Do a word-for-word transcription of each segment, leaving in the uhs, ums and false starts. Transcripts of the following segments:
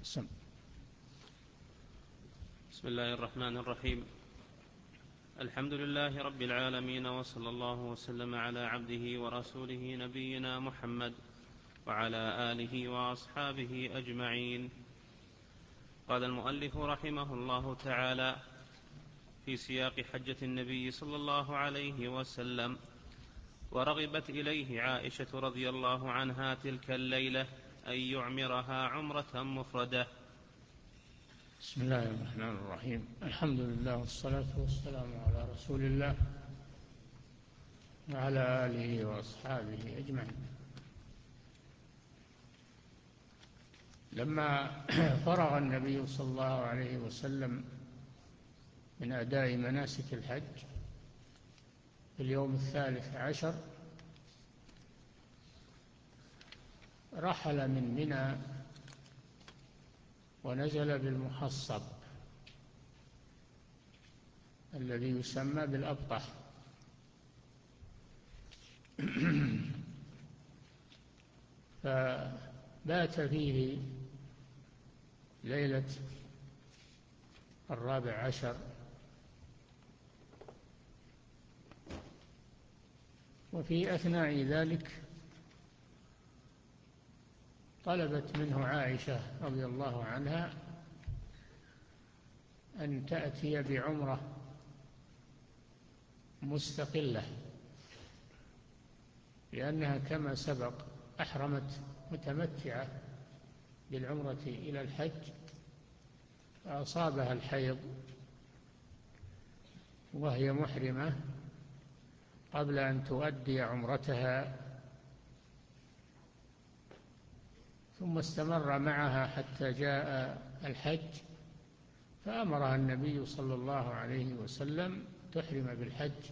سم. بسم الله الرحمن الرحيم. الحمد لله رب العالمين، وصلى الله وسلم على عبده ورسوله نبينا محمد وعلى آله وأصحابه أجمعين. قال المؤلف رحمه الله تعالى في سياق حجة النبي صلى الله عليه وسلم: ورغبت إليه عائشة رضي الله عنها تلك الليلة أن يعمرها عمرة مفردة. بسم الله الرحمن الرحيم. الحمد لله والصلاة والسلام على رسول الله وعلى آله وأصحابه أجمعين. لما فرغ النبي صلى الله عليه وسلم من أداء مناسك الحج في اليوم الثالث عشر، رحل من منى ونزل بالمحصب الذي يسمى بالأبطح فبات فيه ليلة الرابع عشر، وفي أثناء ذلك طلبت منه عائشة رضي الله عنها أن تأتي بعمرة مستقلة، لأنها كما سبق أحرمت متمتعة بالعمرة إلى الحج، فأصابها الحيض وهي محرمة قبل أن تؤدي عمرتها، ثم استمر معها حتى جاء الحج، فأمرها النبي صلى الله عليه وسلم تحرم بالحج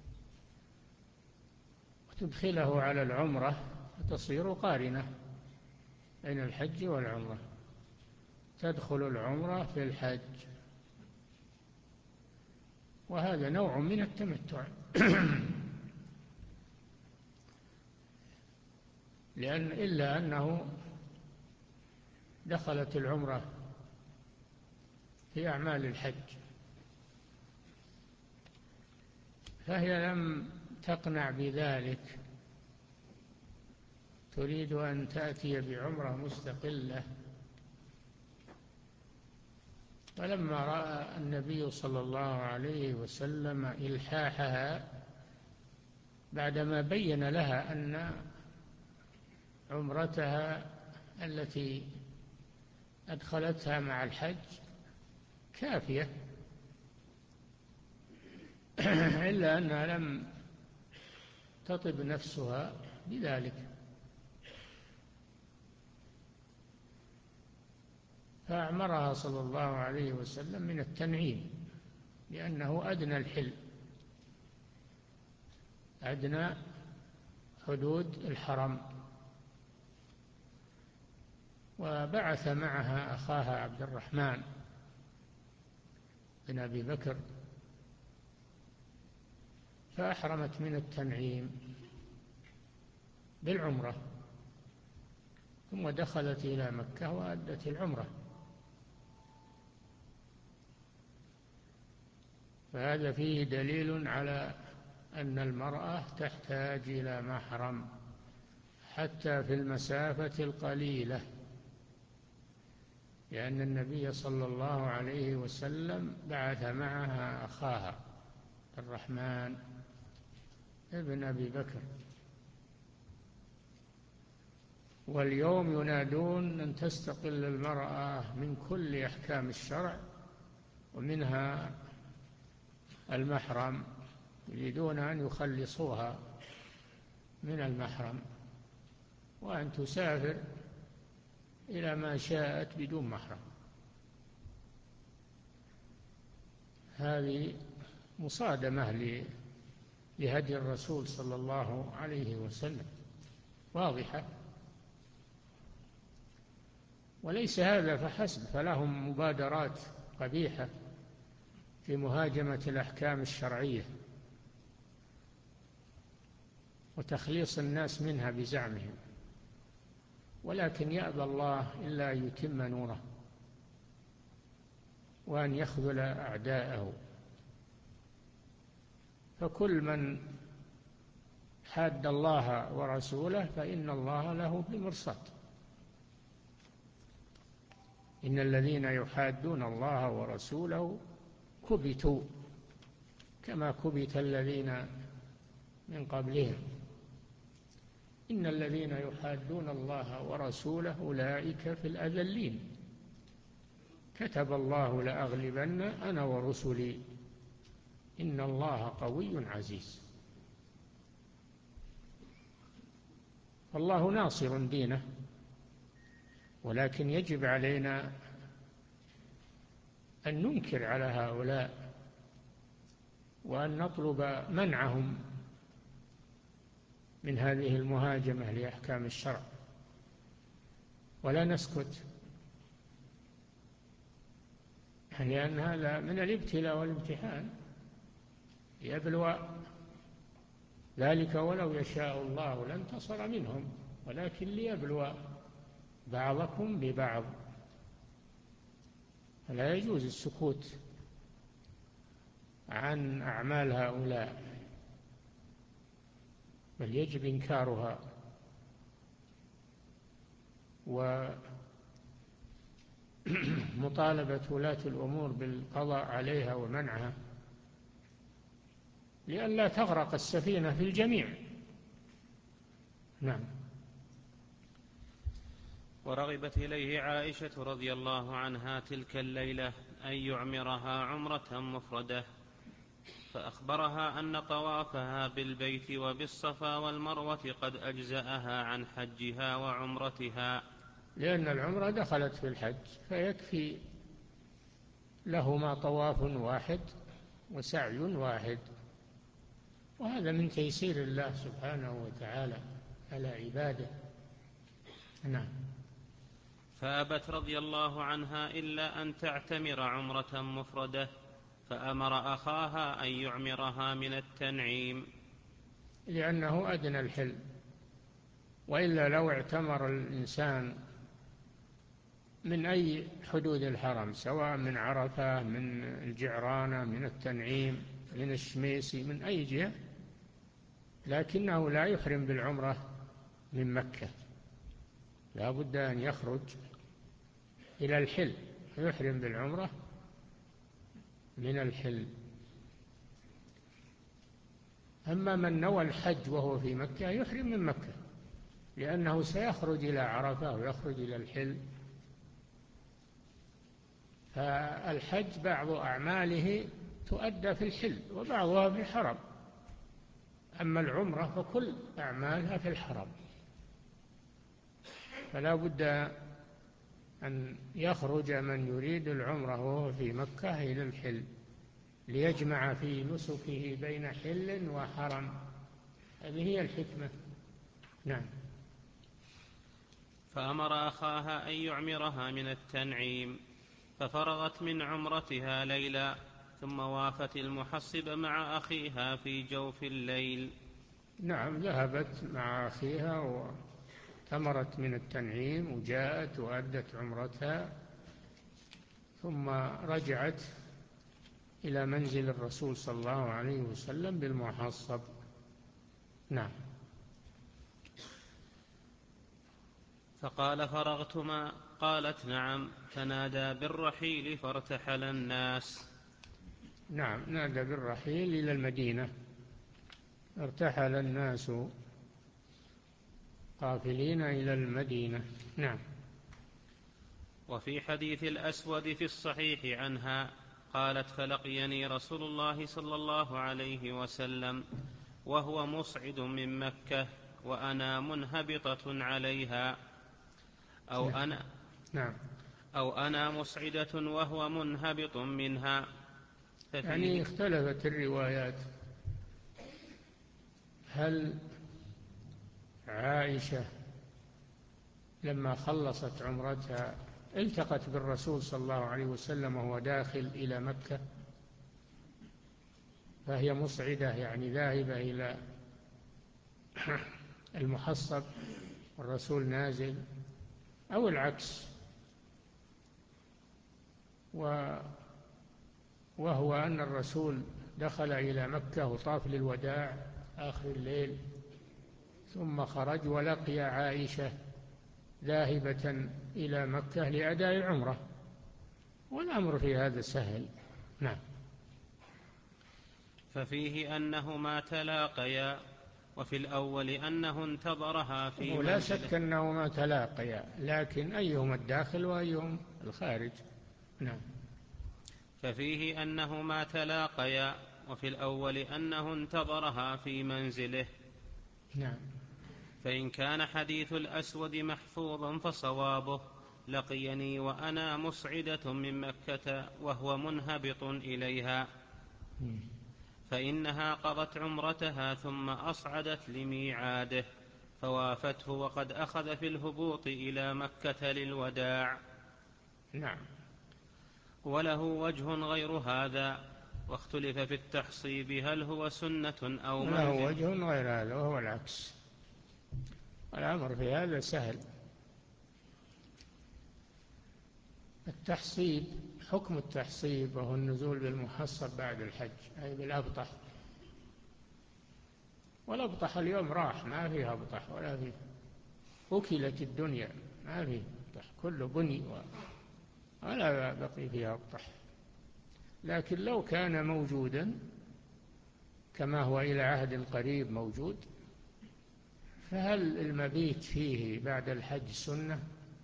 وتدخله على العمرة وتصير قارنة بين الحج والعمرة، تدخل العمرة في الحج، وهذا نوع من التمتع لأن إلا أنه دخلت العمرة في أعمال الحج، فهي لم تقنع بذلك، تريد أن تأتي بعمرة مستقلة. فلما رأى النبي صلى الله عليه وسلم إلحاحها بعدما بين لها أن عمرتها التي أدخلتها مع الحج كافية، إلا أنها لم تطب نفسها بذلك، فأعمرها صلى الله عليه وسلم من التنعيم، لأنه أدنى الحل، أدنى حدود الحرم. وبعث معها أخاها عبد الرحمن بن أبي بكر، فأحرمت من التنعيم بالعمرة، ثم دخلت إلى مكة وأدت العمرة. فهذا فيه دليل على أن المرأة تحتاج إلى محرم حتى في المسافة القليلة، لأن النبي صلى الله عليه وسلم بعث معها أخاها الرحمن ابن أبي بكر. واليوم ينادون أن تستقل المرأة من كل أحكام الشرع، ومنها المحرم، يريدون أن يخلصوها من المحرم، وأن تسافر إلى ما شاءت بدون محرم. هذه مصادمة لهدي الرسول صلى الله عليه وسلم واضحة. وليس هذا فحسب، فلهم مبادرات قبيحة في مهاجمة الأحكام الشرعية وتخليص الناس منها بزعمهم، ولكن يأبى الله إلا أن يتم نوره. وأن يخذل أعداءه. فكل من حاد الله ورسوله فإن الله له بالمرصاد. إن الذين يحادون الله ورسوله كبتوا كما كبت الذين من قبلهم. إن الذين يحادون الله ورسوله أولئك في الأذلين. كتب الله لأغلبن أنا ورسلي إن الله قوي عزيز. الله ناصر دينه، ولكن يجب علينا أن ننكر على هؤلاء وأن نطلب منعهم من هذه المهاجمة لأحكام الشرع، ولا نسكت، لأن هذا من الابتلاء والامتحان ليبلو ذلك. ولو يشاء الله لانتصر منهم، ولكن ليبلو بعضكم ببعض. فلا يجوز السكوت عن أعمال هؤلاء، بل يجب إنكارها ومطالبة ولاة الأمور بالقضاء عليها ومنعها لئلا تغرق السفينة في الجميع. نعم. ورغبت إليه عائشة رضي الله عنها تلك الليلة أن يعمرها عمرة مفردة، فأخبرها أن طوافها بالبيت وبالصفا والمروة قد أجزأها عن حجها وعمرتها، لأن العمرة دخلت في الحج، فيكفي لهما طواف واحد وسعي واحد، وهذا من تيسير الله سبحانه وتعالى على عباده. نعم. فأبت رضي الله عنها إلا أن تعتمر عمرة مفردة، فأمر أخاها أن يعمرها من التنعيم، لأنه أدنى الحل. وإلا لو اعتمر الإنسان من أي حدود الحرم، سواء من عرفة، من الجعرانة، من التنعيم، من الشميسي، من أي جهة، لكنه لا يحرم بالعمرة من مكة، لا بد أن يخرج إلى الحل ويحرم بالعمرة من الحل. أما من نوى الحج وهو في مكة يحرم من مكة، لأنه سيخرج إلى عرفة ويخرج إلى الحل. فالحج بعض أعماله تؤدى في الحل وبعضها في الحرم، أما العمرة فكل أعمالها في الحرم. فلا بد أن يخرج من يريد العمرة وهو في مكة إلى الحل ليجمع في نسكه بين حل وحرم. هذه هي الحكمة. نعم. فأمر أخاها أن يعمرها من التنعيم، ففرغت من عمرتها ليلا، ثم وافت المحصب مع أخيها في جوف الليل. نعم، ذهبت مع أخيها وتمرت من التنعيم وجاءت وأدت عمرتها، ثم رجعت إلى منزل الرسول صلى الله عليه وسلم بالمحصب. نعم. فقال فرغتما؟ قالت نعم. فنادى بالرحيل فارتحل الناس. نعم، نادى بالرحيل إلى المدينة، ارتحل الناس قافلين إلى المدينة. نعم. وفي حديث الأسود في الصحيح عنها قالت فلقيني رسول الله صلى الله عليه وسلم وهو مصعد من مكة وأنا منهبطة عليها، أو أنا, نعم. أو أنا مسعدة وهو منهبط منها. يعني اختلفت الروايات، هل عائشة لما خلصت عمرتها التقت بالرسول صلى الله عليه وسلم وهو داخل إلى مكة فهي مصعدة يعني ذاهبة إلى المحصب والرسول نازل، أو العكس؟ وهو أن الرسول دخل إلى مكة وطاف للوداع آخر الليل، ثم خرج ولقي عائشة ذاهبة إلى مكة لأداء العمرة، والأمر في هذا سهل. نعم. ففيه أنهما تلاقيا، وفي الأول أنه انتظرها في منزله. ولا شك أنهما تلاقيا، لكن أيهما الداخل وأيهم الخارج. نعم. ففيه أنهما تلاقيا، وفي الأول أنه انتظرها في منزله. نعم. فإن كان حديث الأسود محفوظا فصوابه لقيني وأنا مصعدة من مكة وهو منهبط إليها، فإنها قضت عمرتها ثم أصعدت لميعاده فوافته وقد أخذ في الهبوط إلى مكة للوداع. نعم. وله وجه غير هذا، واختلف في التحصيب هل هو سنة أو منزل. له وجه غير هذا وهو العكس، الأمر في هذا سهل. التحصيب حكم التحصيب وهو النزول بالمحصب بعد الحج، أي بالأبطح. والأبطح اليوم راح، ما فيها أبطح ولا فيه، أكلت الدنيا، ما فيه أبطح، كله بني ولا بقي فيها أبطح. لكن لو كان موجودا كما هو إلى عهد قريب موجود، فهل المبيت فيه بعد الحج سنة؟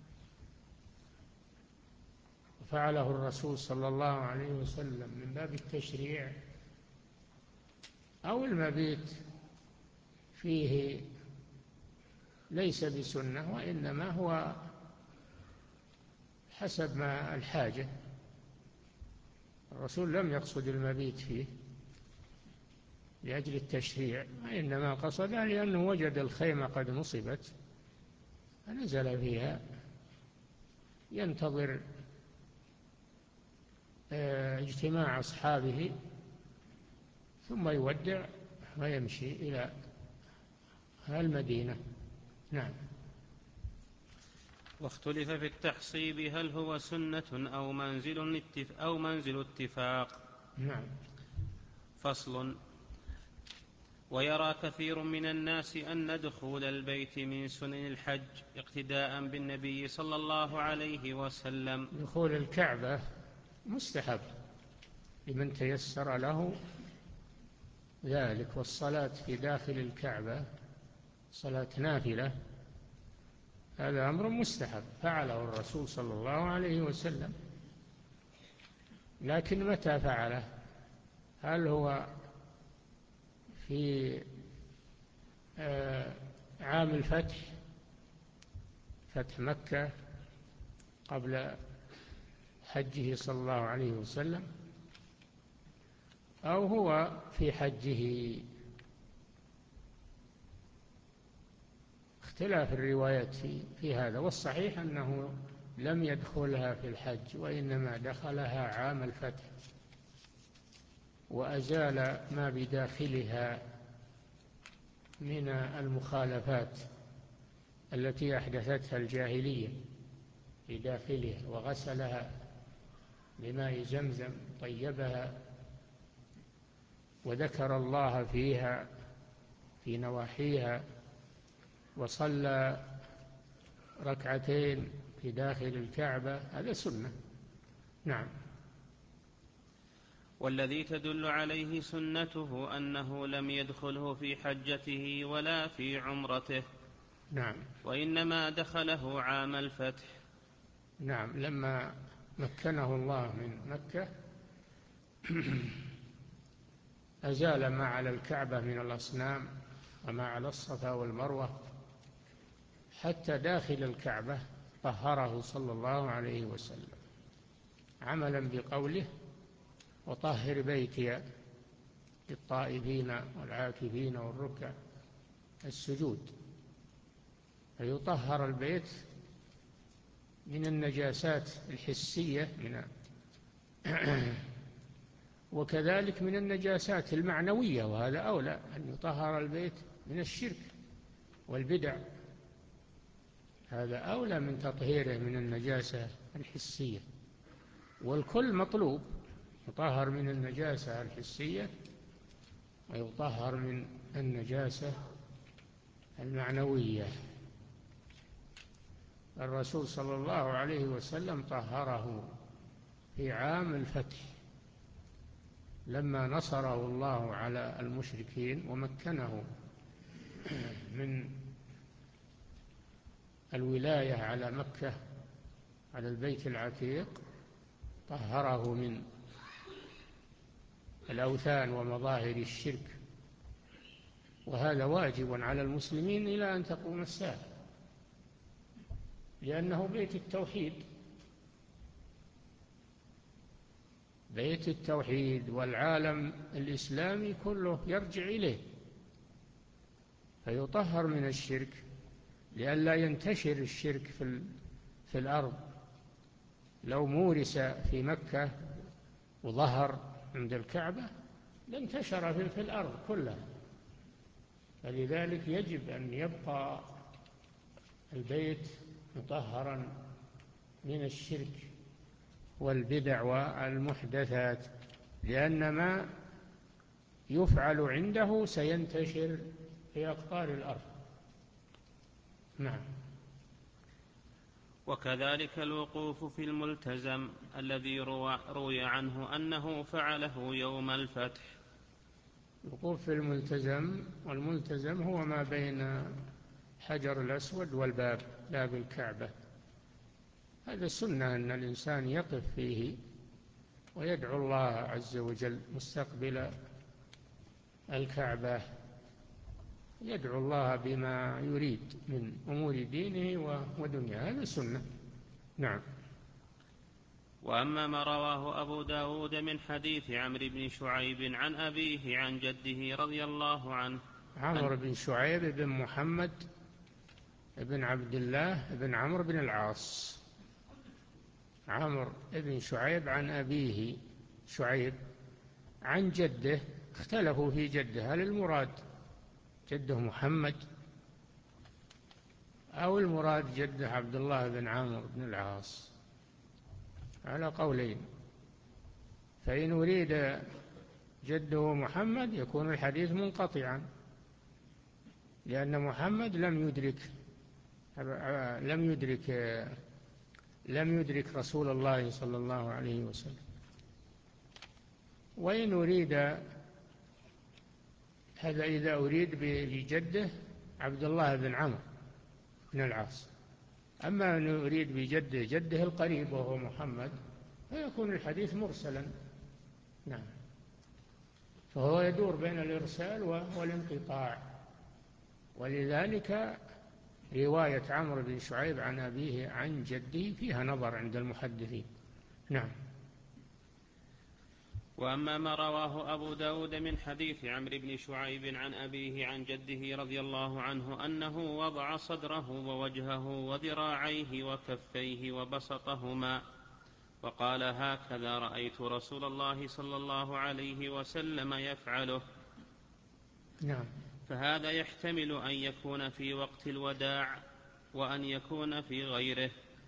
فعله الرسول صلى الله عليه وسلم من باب التشريع، أو المبيت فيه ليس بسنة وإنما هو حسب ما الحاجة. الرسول لم يقصد المبيت فيه لأجل التشريع، وإنما قصده لأنه وجد الخيمة قد نصبت فنزل فيها ينتظر اجتماع أصحابه ثم يودع ويمشي إلى المدينة. نعم. واختلف في التحصيب هل هو سنة أو منزل أو منزل اتفاق. نعم. فصل. ويرى كثير من الناس أن دخول البيت من سنن الحج اقتداء بالنبي صلى الله عليه وسلم. دخول الكعبة مستحب لمن تيسر له ذلك، والصلاة في داخل الكعبة صلاة نافلة، هذا أمر مستحب فعله الرسول صلى الله عليه وسلم. لكن متى فعله؟ هل هو في عام الفتح، فتح مكة قبل حجه صلى الله عليه وسلم، أو هو في حجه؟ اختلاف الروايات في, في هذا، والصحيح أنه لم يدخلها في الحج، وإنما دخلها عام الفتح وأزال ما بداخلها من المخالفات التي أحدثتها الجاهلية في داخلها، وغسلها بماء زمزم، طيبها، وذكر الله فيها في نواحيها، وصلى ركعتين في داخل الكعبة، هذا سنة. نعم. والذي تدل عليه سنته أنه لم يدخله في حجته ولا في عمرته. نعم. وإنما دخله عام الفتح. نعم. لما مكنه الله من مكة أزال ما على الكعبة من الأصنام وما على الصفا والمروة، حتى داخل الكعبة طهره صلى الله عليه وسلم، عملا بقوله: وطهر بيتي للطائفين والعاكفين والركع السجود. فيطهر البيت من النجاسات الحسية من وكذلك من النجاسات المعنوية، وهذا أولى أن يطهر البيت من الشرك والبدع، هذا أولى من تطهيره من النجاسة الحسية. والكل مطلوب، يطهر من النجاسة الحسية ويطهر من النجاسة المعنوية. الرسول صلى الله عليه وسلم طهره في عام الفتح لما نصره الله على المشركين ومكنه من الولاية على مكة على البيت العتيق، طهره من الأوثان ومظاهر الشرك، وهذا واجب على المسلمين إلى أن تقوم الساعة، لأنه بيت التوحيد، بيت التوحيد، والعالم الإسلامي كله يرجع إليه، فيطهر من الشرك لئلا ينتشر الشرك في, في الأرض. لو مورس في مكة وظهر عند الكعبة لانتشر في الأرض كلها، فلذلك يجب أن يبقى البيت مطهرا من الشرك والبدع والمحدثات، لأن ما يفعل عنده سينتشر في أقطار الأرض. نعم. وكذلك الوقوف في الملتزم الذي روي عنه أنه فعله يوم الفتح. الوقوف في الملتزم، والملتزم هو ما بين حجر الأسود والباب، باب الكعبة، هذا سنة أن الإنسان يقف فيه ويدعو الله عز وجل مستقبل الكعبة، يدعو الله بما يريد من أمور دينه ودنياه، هذا سنة. نعم. وأما ما رواه أبو داود من حديث عمرو بن شعيب عن أبيه عن جده رضي الله عنه. عمرو بن شعيب بن محمد بن عبد الله بن عمرو بن العاص، عمرو بن شعيب عن أبيه شعيب عن جده، اختلفوا في جده، هل المراد جده محمد أو المراد جده عبد الله بن عمرو بن العاص، على قولين، فإن أريد جده محمد يكون الحديث منقطعا، لأن محمد لم يدرك لم يدرك لم يدرك رسول الله صلى الله عليه وسلم. وإن أريد هذا إذا أريد بجده عبد الله بن عمرو بن العاص، أما أن أريد بجده جده القريب وهو محمد فيكون الحديث مرسلا. نعم. فهو يدور بين الإرسال والانقطاع، ولذلك رواية عمرو بن شعيب عن أبيه عن جده فيها نظر عند المحدثين. نعم. وأما ما رواه أبو داود من حديث عمرو بن شعيب عن أبيه عن جده رضي الله عنه أنه وضع صدره ووجهه وذراعيه وكفيه وبسطهما وقال هكذا رأيت رسول الله صلى الله عليه وسلم يفعله. نعم. فهذا يحتمل أن يكون في وقت الوداع وأن يكون في غيره.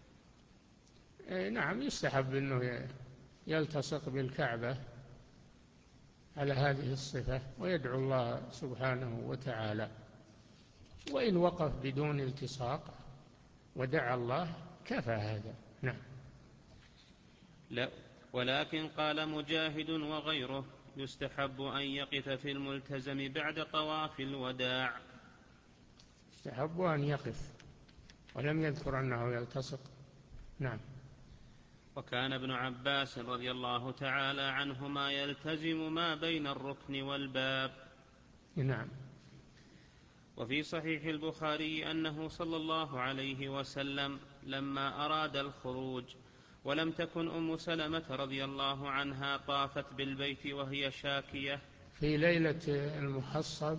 نعم، يستحب أنه يلتصق بالكعبة على هذه الصفة ويدعو الله سبحانه وتعالى، وإن وقف بدون التصاق ودعا الله كفى هذا. نعم. لا، ولكن قال مجاهد وغيره يستحب أن يقف في الملتزم بعد طواف الوداع. يستحب أن يقف، ولم يذكر أنه يلتصق. نعم. وكان ابن عباس رضي الله تعالى عنهما يلتزم ما بين الركن والباب. نعم. وفي صحيح البخاري أنه صلى الله عليه وسلم لما أراد الخروج ولم تكن أم سلمة رضي الله عنها طافت بالبيت وهي شاكية، في ليلة المحصب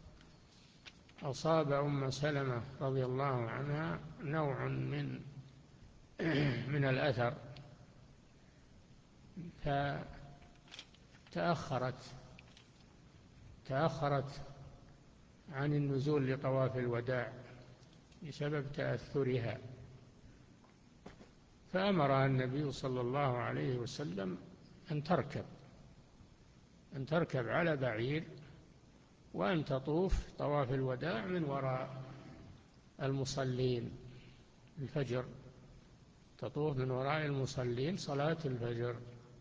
أصاب أم سلمة رضي الله عنها نوع من من الأثر، فتأخرت تأخرت عن النزول لطواف الوداع بسبب تأثرها، فأمرها النبي صلى الله عليه وسلم أن تركب أن تركب على بعير وأن تطوف طواف الوداع من وراء المصلين الفجر، تطوف من وراء المصلين صلاة الفجر.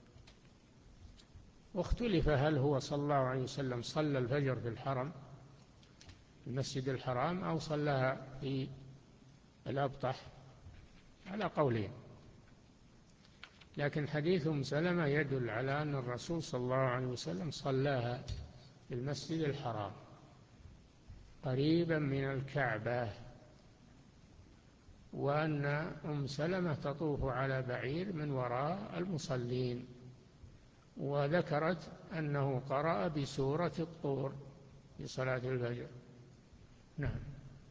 واختلف هل هو صلى الله عليه وسلم صلى الفجر في الحرم المسجد الحرام أو صلىها في الأبطح، على قولين، لكن حديث أم سلمة يدل على أن الرسول صلى الله عليه وسلم صلاها في المسجد الحرام قريبا من الكعبة، وأن أم سلمة تطوف على بعير من وراء المصلين، وذكرت أنه قرأ بسورة الطور في صلاة الفجر. نعم.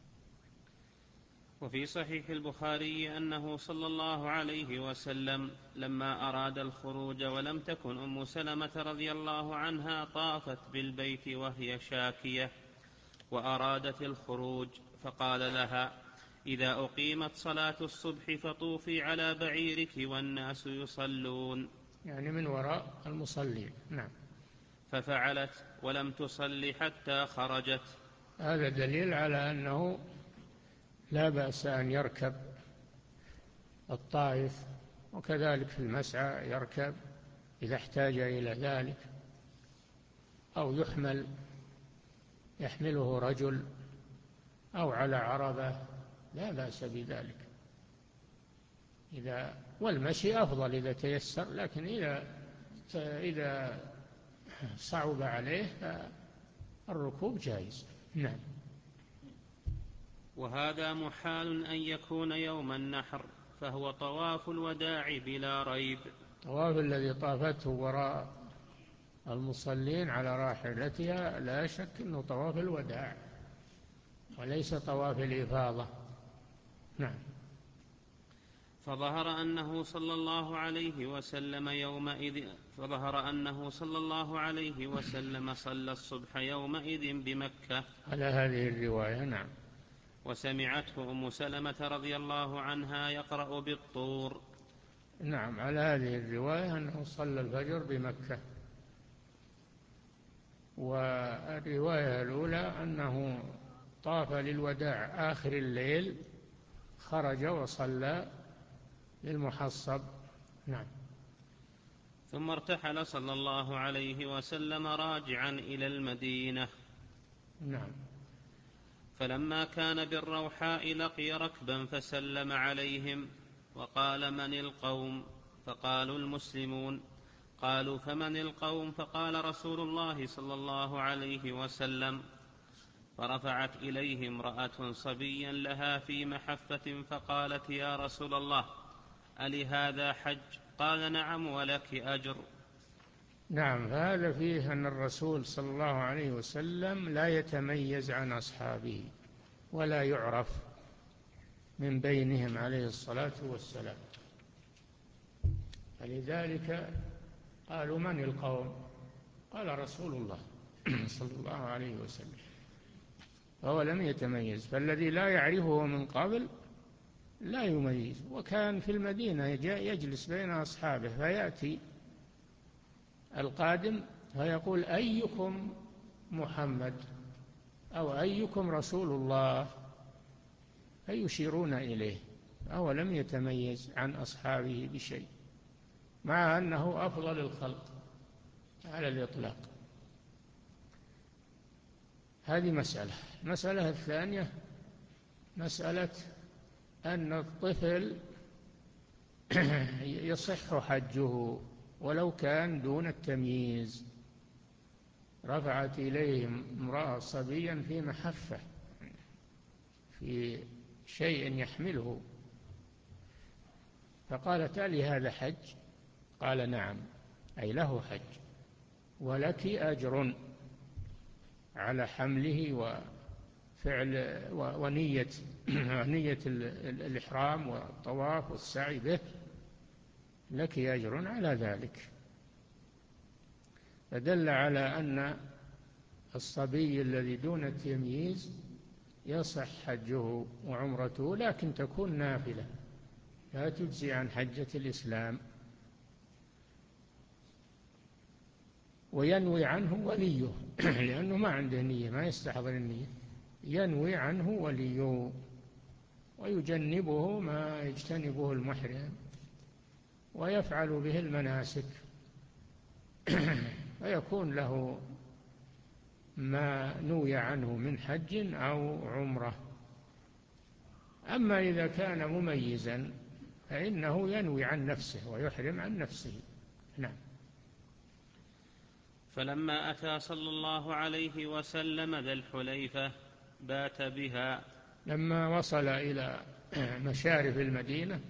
وفي صحيح البخاري أنه صلى الله عليه وسلم لما أراد الخروج ولم تكن أم سلمة رضي الله عنها طافت بالبيت وهي شاكية وأرادت الخروج، فقال لها: إذا أقيمت صلاة الصبح فطوفي على بعيرك والناس يصلون، يعني من وراء المصلين. نعم. ففعلت ولم تصل حتى خرجت. هذا دليل على أنه لا بأس أن يركب الطائف، وكذلك في المسعى يركب إذا احتاج إلى ذلك، أو يحمل يحمله رجل أو على عربة، لا بأس بذلك. إذا والمشي أفضل إذا تيسر، لكن إذا إذا صعب عليه فالركوب جائز. نعم. وهذا محال أن يكون يوم النحر، فهو طواف الوداع بلا ريب. طواف الذي طافته وراء المصلين على راحلتها لا شك أنه طواف الوداع وليس طواف الإفاضة. نعم. فظهر أنه صلى الله عليه وسلم يومئذ فظهر أنه صلى الله عليه وسلم صلى الصبح يومئذ بمكة على هذه الرواية. نعم. وسمعته أم سلمة رضي الله عنها يقرأ بالطور. نعم، على هذه الرواية أنه صلى الفجر بمكة. والرواية الأولى أنه طاف للوداع آخر الليل، خرج وصلى للمحصب. نعم. ثم ارتحل صلى الله عليه وسلم راجعا إلى المدينة. نعم. فلما كان بالروحاء لقي ركبا فسلم عليهم وقال: من القوم؟ فقالوا: المسلمون. قالوا: فمن القوم؟ فقال رسول الله صلى الله عليه وسلم: فرفعت إليه امرأة صبيا لها في محفة فقالت: يا رسول الله، ألهذا حج؟ قال: نعم، ولك أجر. نعم. فهذا فيه أن الرسول صلى الله عليه وسلم لا يتميز عن أصحابه ولا يعرف من بينهم عليه الصلاة والسلام، فلذلك قالوا: من القوم؟ قال: رسول الله صلى الله عليه وسلم، فهو لم يتميز. فالذي لا يعرفه من قبل لا يميز. وكان في المدينة يجلس بين أصحابه، فيأتي القادم فيقول: أيكم محمد؟ أو أيكم رسول الله؟ فيشيرون إليه، فهو لم يتميز عن أصحابه بشيء، مع أنه أفضل الخلق على الإطلاق. هذه مسألة. المسألة الثانية مسألة أن الطفل يصح حجه ولو كان دون التمييز. رفعت إليهم امرأة صبيا في محفة، في شيء يحمله، فقالت: ألي هذا حج؟ قال: نعم، أي له حج، ولك أجر على حمله وفعل ونية نية الإحرام والطواف والسعي به، لك أجر على ذلك. فدل على أن الصبي الذي دون التمييز يصح حجه وعمرته، لكن تكون نافلة لا تجزي عن حجة الإسلام. وينوي عنه وليه لأنه ما عنده نية، ما يستحضر النية، ينوي عنه وليه ويجنبه ما يجتنبه المحرم ويفعل به المناسك ويكون له ما نوي عنه من حج أو عمرة. أما إذا كان مميزا فإنه ينوي عن نفسه ويحرم عن نفسه. نعم. فلما أتى صلى الله عليه وسلم ذا الحليفة بات بها. لما وصل إلى مشارف المدينة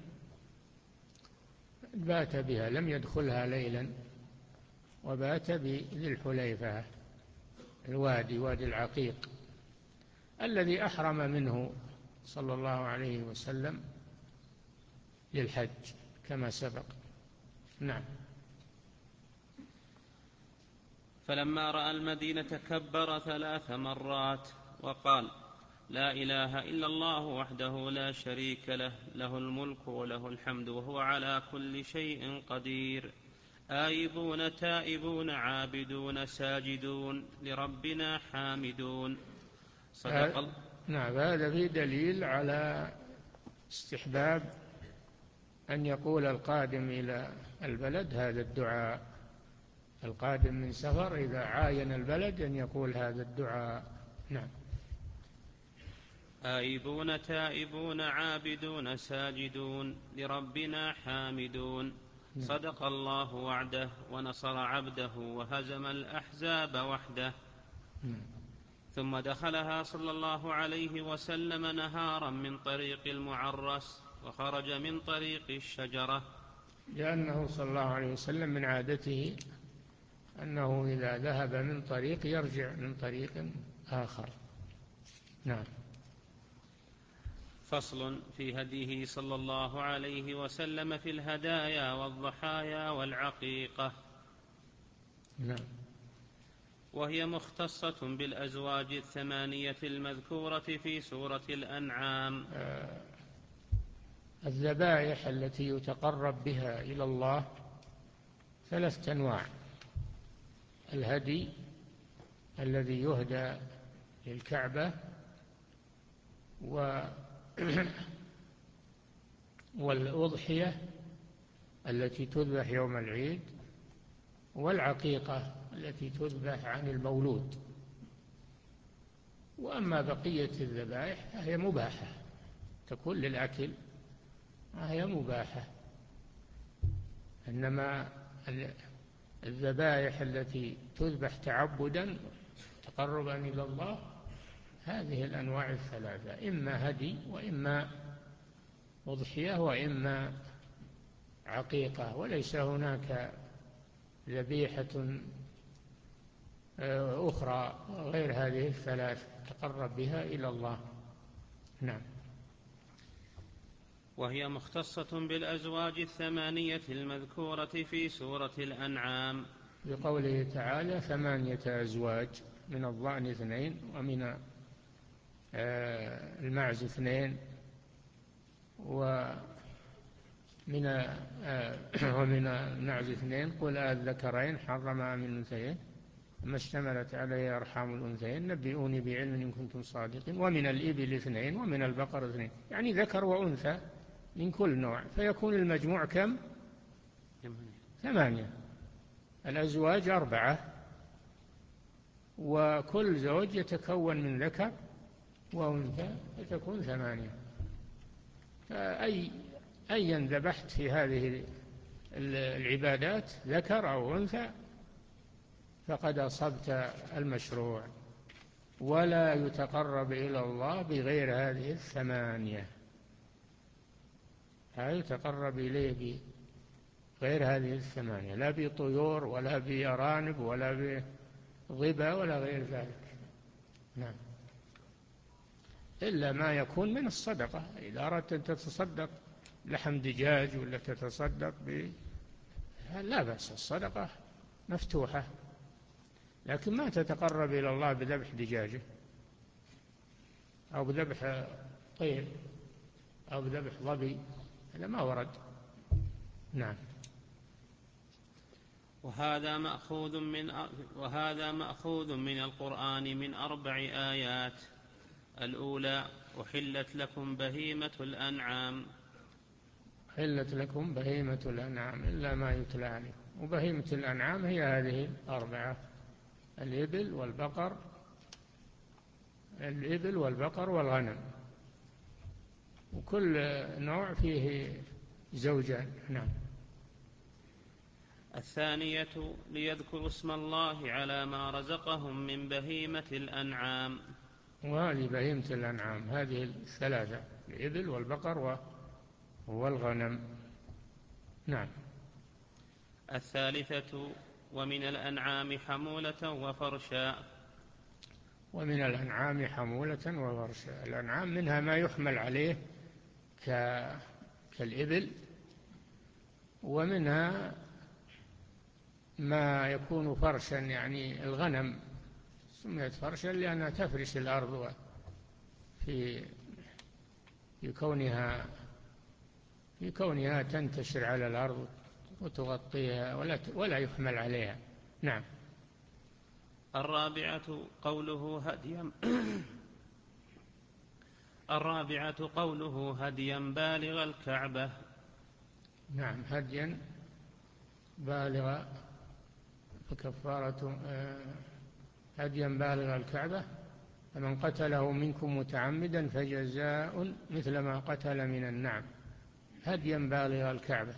بات بها، لم يدخلها ليلا، وبات بذي الحليفة الوادي، وادي العقيق الذي أحرم منه صلى الله عليه وسلم للحج كما سبق. نعم. فلما رأى المدينة كبر ثلاث مرات وقال: لا إله إلا الله وحده لا شريك له، له الملك وله الحمد وهو على كل شيء قدير، آيبون تائبون عابدون ساجدون لربنا حامدون. صدق الله. نعم. هذا فيه دليل على استحباب أن يقول القادم إلى البلد هذا الدعاء، القادم من سفر إذا عاين البلد أن يقول هذا الدعاء. نعم. آيبون تائبون عابدون ساجدون لربنا حامدون. صدق الله وعده ونصر عبده وهزم الأحزاب وحده. ثم دخلها صلى الله عليه وسلم نهارا من طريق المعرس وخرج من طريق الشجرة، لأنه صلى الله عليه وسلم من عادته أنه إذا ذهب من طريق يرجع من طريق آخر. نعم. فصل في هديه صلى الله عليه وسلم في الهدايا والضحايا والعقيقة. نعم. وهي مختصة بالأزواج الثمانية المذكورة في سورة الأنعام. آه الذبائح التي يتقرب بها إلى الله ثلاثة أنواع: الهدي الذي يهدى للكعبة، و والأضحية التي تذبح يوم العيد، والعقيقة التي تذبح عن المولود. وأما بقية الذبائح فهي مباحة، تكون للأكل، هي مباحة. إنما الذبائح التي تذبح تعبدا تقربا إلى الله هذه الأنواع الثلاثة: إما هدي وإما أضحية وإما عقيقة، وليس هناك ذبيحة أخرى غير هذه الثلاث تقرب بها إلى الله. نعم. وهي مختصة بالأزواج الثمانية المذكورة في سورة الأنعام بقوله تعالى: ثمانية أزواج، من الضأن اثنين ومن المعز اثنين ومن ومن النعز اثنين، قل الذكرين حرم أم الأنثيين ما اشتملت عليه أرحام الأنثيين نبئوني بعلم إن كنتم صادقين، ومن الإبل اثنين ومن البقر اثنين، يعني ذكر وأنثى من كل نوع، فيكون المجموع كم؟ ثمانية. الأزواج أربعة، وكل زوج يتكون من ذكر وأنثى فتكون ثمانية. فأي أيا ذبحت في هذه العبادات ذكر أو أنثى فقد أصبت المشروع، ولا يتقرب إلى الله بغير هذه الثمانية، لا يتقرب إليه بغير هذه الثمانية، لا بطيور ولا بأرانب ولا بظبا ولا غير ذلك. نعم. إلا ما يكون من الصدقة، إذا أردت أن تتصدق لحم دجاج ولا تتصدق ب لا بأس، الصدقة مفتوحة، لكن ما تتقرب إلى الله بذبح دجاجة أو بذبح طير أو بذبح ظبي، هذا ما ورد. نعم. وهذا مأخوذ من وهذا مأخوذ من القرآن من أربع آيات. الأولى: أحلت لكم بهيمة الأنعام. أحلت لكم بهيمة الأنعام إلا ما يتلى عليكم. وبهيمة الأنعام هي هذه الأربعة: الإبل والبقر الإبل والبقر والغنم، وكل نوع فيه زوجان. نعم. الثانية: ليذكروا اسم الله على ما رزقهم من بهيمة الأنعام. وهذه بهيمة الأنعام هذه الثلاثة: الإبل والبقر والغنم. نعم. الثالثة: ومن الأنعام حمولة وفرشا. ومن الأنعام حمولة وفرشا. الأنعام منها ما يحمل عليه كالإبل، ومنها ما يكون فرشا، يعني الغنم سميت فرشا لأنها تفرش الأرض في في كونها في كونها تنتشر على الأرض وتغطيها ولا ولا يحمل عليها. نعم. الرابعة قوله هديا الرابعة قوله هديا بالغ الكعبة. نعم، هديا بالغ فكفارة هديا بالغ الكعبة، فمن قتله منكم متعمدا فجزاء مثل ما قتل من النعم. هديا بالغ الكعبة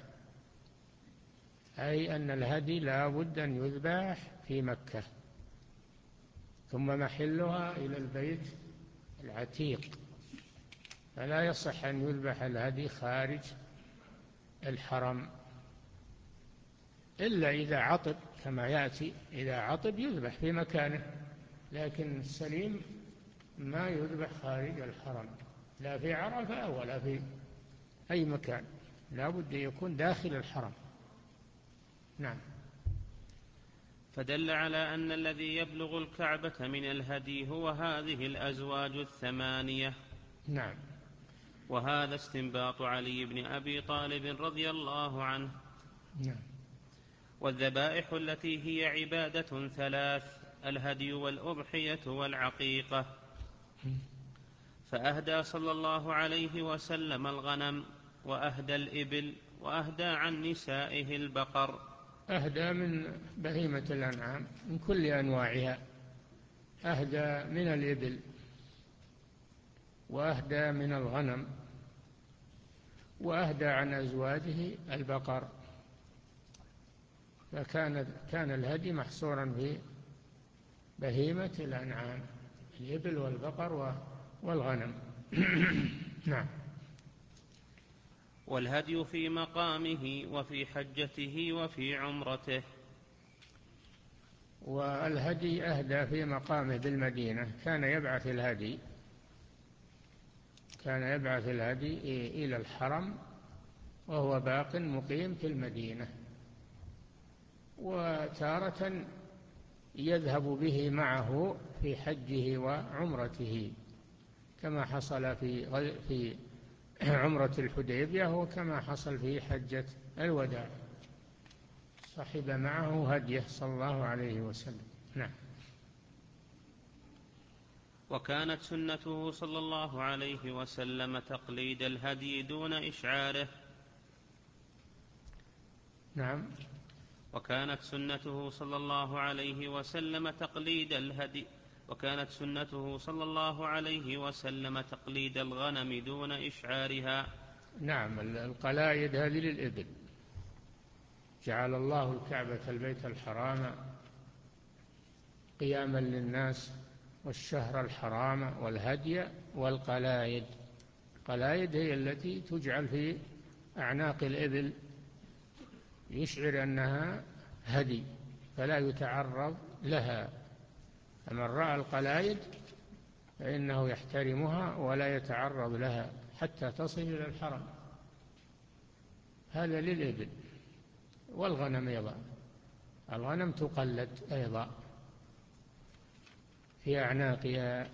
أي أن الهدي لا بد أن يذبح في مكة، ثم محلها إلى البيت العتيق، فلا يصح أن يذبح الهدي خارج الحرم إلا إذا عطب كما يأتي. إذا عطب يذبح في مكانه، لكن السليم ما يذبح خارج الحرم، لا في عرفة ولا في أي مكان، لا بد يكون داخل الحرم. نعم. فدل على أن الذي يبلغ الكعبة من الهدي هو هذه الأزواج الثمانية. نعم. وهذا استنباط علي بن أبي طالب رضي الله عنه. نعم. والذبائح التي هي عبادة ثلاث: الهدي والأضحية والعقيقة. فأهدى صلى الله عليه وسلم الغنم، وأهدى الإبل، وأهدى عن نسائه البقر. أهدى من بهيمة الأنعام من كل أنواعها، أهدى من الإبل، وأهدى من الغنم، وأهدى عن أزواجه البقر. فكان كان الهدي محصورا في بهيمة الأنعام: الإبل والبقر والغنم. نعم. والهدي في مقامه وفي حجته وفي عمرته. والهدي أهدى في مقامه بالمدينة، كان يبعث الهدي كان يبعث الهدي إلى الحرم وهو باق مقيم في المدينة، وتارة يذهب به معه في حجه وعمرته، كما حصل في في عمرة الحديبية، وكما حصل في حجة الوداع، صحب معه هديه صلى الله عليه وسلم. نعم. وكانت سنته صلى الله عليه وسلم تقليد الهدي دون إشعاره. نعم. وكانت سنته صلى الله عليه وسلم تقليد الهدي وكانت سنته صلى الله عليه وسلم تقليد الغنم دون إشعارها. نعم. القلائد هذه للإبل. جعل الله الكعبة البيت الحرام قياما للناس، والشهر الحرام، والهدي والقلائد. القلائد هي التي تجعل في أعناق الإبل يشعر أنها هدي فلا يتعرض لها. فمن رأى القلائد فإنه يحترمها ولا يتعرض لها حتى تصل إلى الحرم. هذا للإبل. والغنم أيضا، الغنم تقلد أيضا في أعناقها.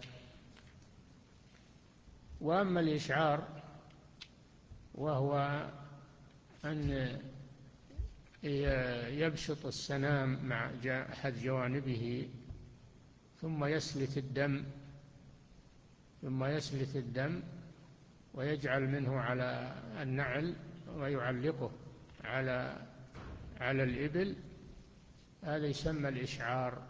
وأما الإشعار وهو أن يبشط السنام مع أحد جوانبه، ثم يسلت الدم ثم يسلت الدم ويجعل منه على النعل ويعلقه على على الإبل. هذا يسمى الإشعار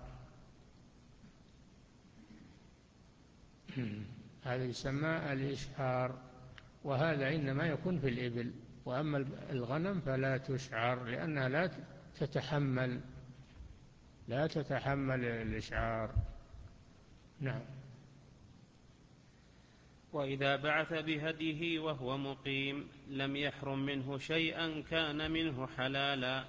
هذا يسمى الإشعار وهذا إنما يكون في الإبل، وأما الغنم فلا تشعر لأنها لا تتحمل لا تتحمل الإشعار. نعم. وإذا بعث بهديه وهو مقيم لم يحرم منه شيئا كان منه حلالا.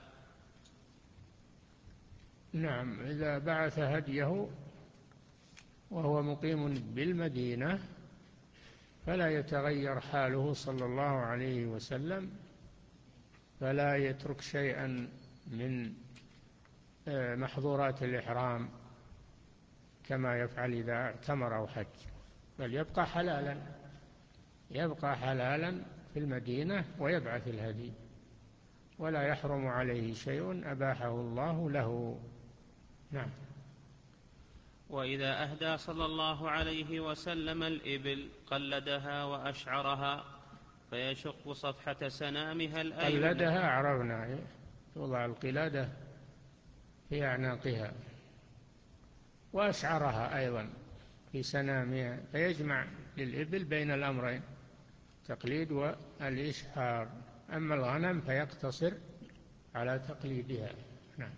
نعم، إذا بعث هديه وهو مقيم بالمدينة فلا يتغير حاله صلى الله عليه وسلم، فلا يترك شيئا من محظورات الإحرام كما يفعل إذا اعتمر أو حج، بل يبقى حلالا يبقى حلالا في المدينة ويبعث الهدي، ولا يحرم عليه شيء أباحه الله له. نعم. وإذا أهدى صلى الله عليه وسلم الإبل قلدها وأشعرها فيشق صفحة سنامها الأيمن. قلدها عرفنا، توضع القلادة في أعناقها، وأشعرها أيضا في سنامها، فيجمع للإبل بين الأمرين، تقليد والإشعار. أما الغنم فيقتصر على تقليدها. نعم.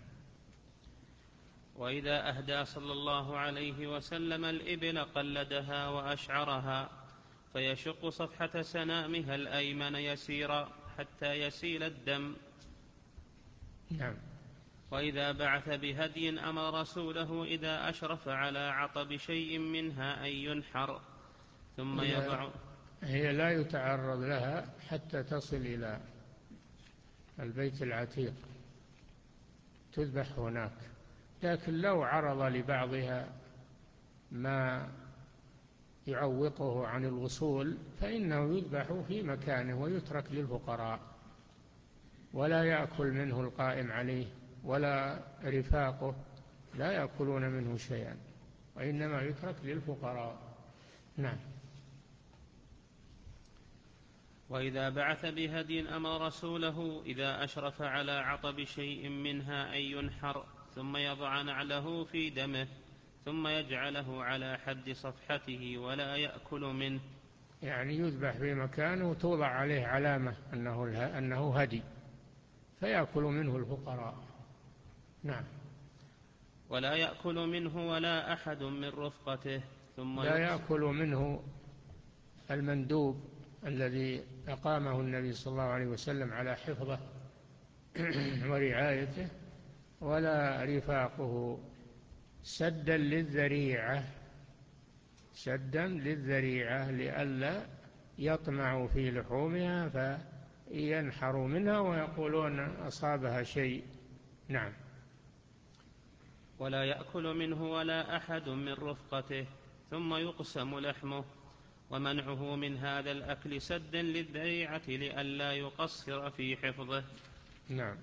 وإذا أهدى صلى الله عليه وسلم الإبل قلدها وأشعرها فيشق صفحة سنامها الأيمن يسيرا حتى يسيل الدم. نعم. وإذا بعث بهدي أمر رسوله إذا أشرف على عطب شيء منها أن ينحر ثم يضع. هي لا يتعرض لها حتى تصل إلى البيت العتيق تذبح هناك، لكن لو عرض لبعضها ما يعوقه عن الوصول فإنه يذبح في مكانه ويترك للفقراء، ولا يأكل منه القائم عليه ولا رفاقه، لا يأكلون منه شيئا، وإنما يترك للفقراء. نعم. وإذا بعث بهدي أمر رسوله إذا أشرف على عطب شيء منها أن ينحر ثم يضع نعله في دمه ثم يجعله على حد صفحته ولا يأكل منه. يعني يذبح في مكانه وتوضع عليه علامة أنه, أنه هدي فيأكل منه الفقراء. نعم. ولا يأكل منه ولا أحد من رفقته. ثم لا يأكل منه المندوب الذي أقامه النبي صلى الله عليه وسلم على حفظه ورعايته، ولا رفاقه، سدا للذريعة سدا للذريعة لئلا يطمعوا في لحومها فينحروا منها ويقولون أصابها شيء. نعم. ولا يأكل منه ولا أحد من رفقته ثم يقسم لحمه، ومنعه من هذا الأكل سدا للذريعة لئلا يقصر في حفظه. نعم.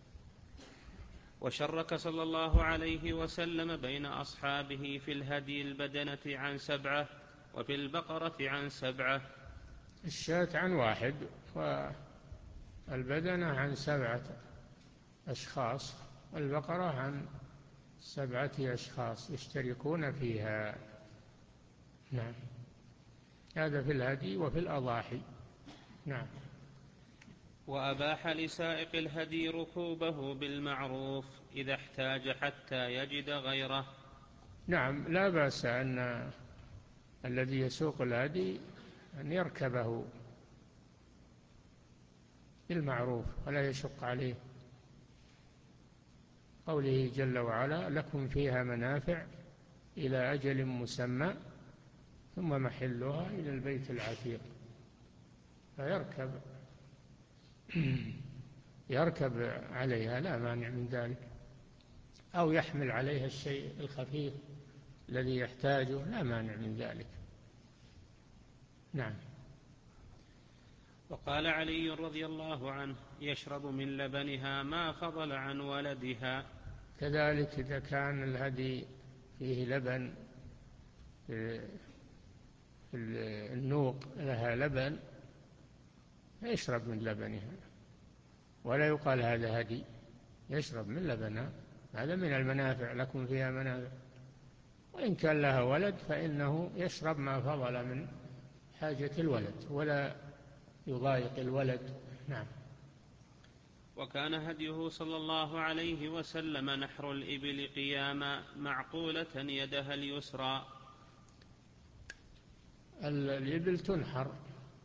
وشرك صلى الله عليه وسلم بين أصحابه في الهدي البدنة عن سبعة وفي البقرة عن سبعة. الشاة عن واحد والبدنة عن سبعة أشخاص، والبقرة عن سبعة أشخاص يشتركون فيها. نعم. هذا في الهدي وفي الأضاحي. نعم. وأباح لسائق الهدي ركوبه بالمعروف إذا احتاج حتى يجد غيره. نعم، لا بأس أن الذي يسوق الهدي أن يركبه بالمعروف ولا يشق عليه، قوله جل وعلا: لكم فيها منافع إلى أجل مسمى ثم محلها إلى البيت العتيق، فيركب يركب عليها لا مانع من ذلك، أو يحمل عليها الشيء الخفيف الذي يحتاجه لا مانع من ذلك. نعم. وقال علي رضي الله عنه: يشرب من لبنها ما فضل عن ولدها. كذلك إذا كان الهدي فيه لبن، في النوق لها لبن، يشرب من لبنها، ولا يقال هذا هدي، يشرب من لبنها، هذا من المنافع، لكم فيها منافع. وإن كان لها ولد فإنه يشرب ما فضل من حاجة الولد ولا يضايق الولد. نعم. وكان هديه صلى الله عليه وسلم نحر الإبل قياما معقولة يدها اليسرى. الإبل تنحر،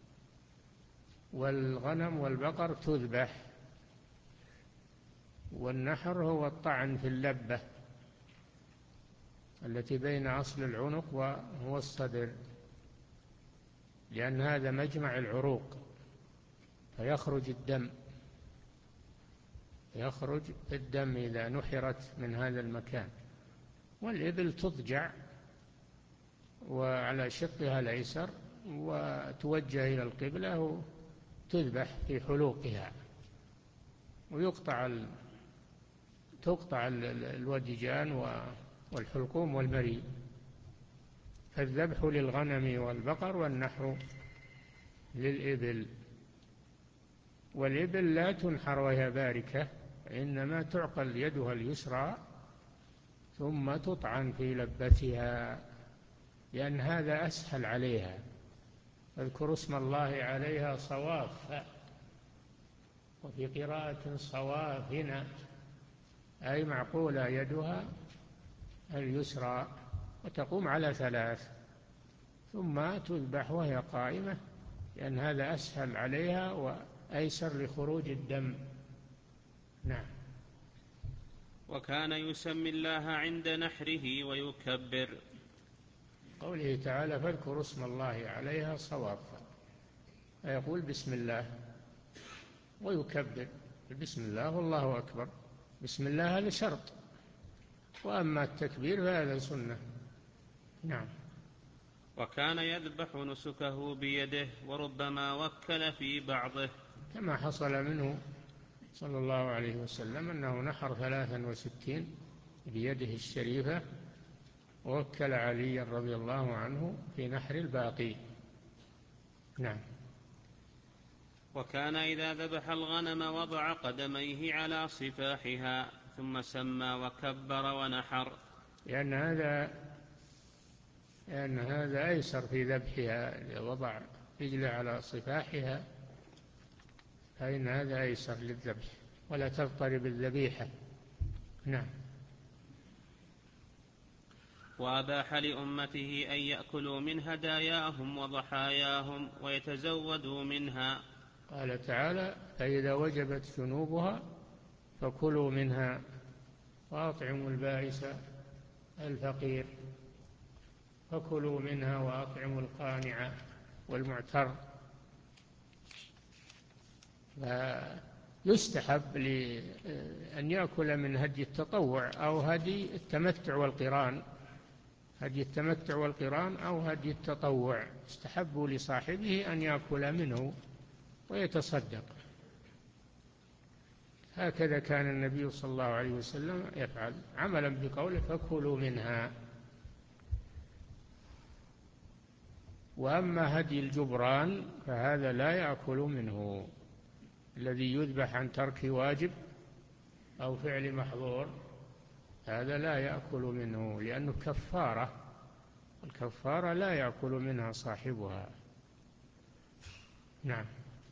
والغنم والبقر تذبح، والنحر هو الطعن في اللبة التي بين أصل العنق وهو الصدر، لأن هذا مجمع العروق فيخرج الدم، يخرج الدم إذا نحرت من هذا المكان. والإبل تضجع وعلى شقها الأيسر وتوجه إلى القبلة وتذبح في حلوقها، ويقطع ال... تقطع الودجان والحلقوم والمريء. فالذبح للغنم والبقر والنحر للإبل. والإبل لا تنحر وهي باركة، إنما تعقل يدها اليسرى ثم تطعن في لبتها، لأن هذا أسهل عليها. اذكروا اسم الله عليها صواف، وفي قراءة صوافنا، أي معقولة يدها اليسرى، وتقوم على ثلاث ثم تذبح وهي قائمة، لأن هذا أسهل عليها وأيسر لخروج الدم. نعم. وكان يسمي الله عند نحره ويكبر. قوله تعالى: فاذكروا اسم الله عليها صوافا، فيقول بسم الله ويكبر. بسم الله والله أكبر. بسم الله هذا شرط، وأما التكبير فهذا سنة. نعم. وكان يذبح نسكه بيده، وربما وكل في بعضه، كما حصل منه صلى الله عليه وسلم أنه نحر ثلاثا وستين بيده الشريفة، ووكل علي رضي الله عنه في نحر الباقي. نعم. وكان إذا ذبح الغنم وضع قدميه على صفاحها ثم سمى وكبر ونحر، لأن هذا لأن هذا أيسر في ذبحها، إذا وضع رجله على صفاحها فإن هذا أيسر للذبح ولا تضطرب الذبيحة. نعم. وأباح لأمته أن يأكلوا من هداياهم وضحاياهم ويتزودوا منها. قال تعالى: فإذا وجبت جنوبها فكلوا منها وأطعموا البائس الفقير، فكلوا منها وأطعموا القانع والمعتر. فيستحب أن يأكل من هدي التطوع أو هدي التمتع والقران، هدي التمتع والقران أو هدي التطوع، استحب لصاحبه أن يأكل منه ويتصدق. هكذا كان النبي صلى الله عليه وسلم يفعل، عملا بقوله: فكلوا منها. وأما هدي الجبران فهذا لا يأكل منه، الذي يذبح عن ترك واجب أو فعل محظور، هذا لا يأكل منه لأنه كفارة، الكفارة لا يأكل منها صاحبها. نعم.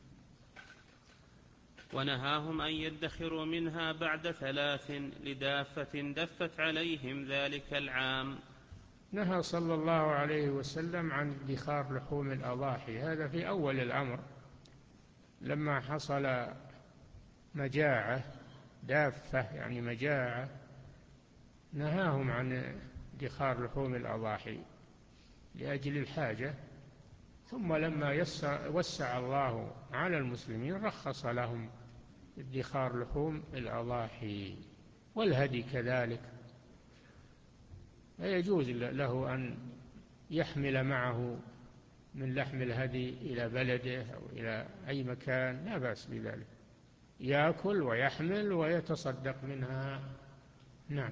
ونهاهم أن يدخروا منها بعد ثلاث لدافة دفت عليهم ذلك العام. نهى صلى الله عليه وسلم عن ادخار لحوم الأضاحي، هذا في أول الأمر لما حصل مجاعة، دافة يعني مجاعة، نهاهم عن ادخار لحوم الأضاحي لأجل الحاجة. ثم لما وسع الله على المسلمين رخص لهم ادخار لحوم الأضاحي. والهدي كذلك، فيجوز له أن يحمل معه من لحم الهدي إلى بلده أو إلى أي مكان لا بأس بذلك، يأكل ويحمل ويتصدق منها. نعم.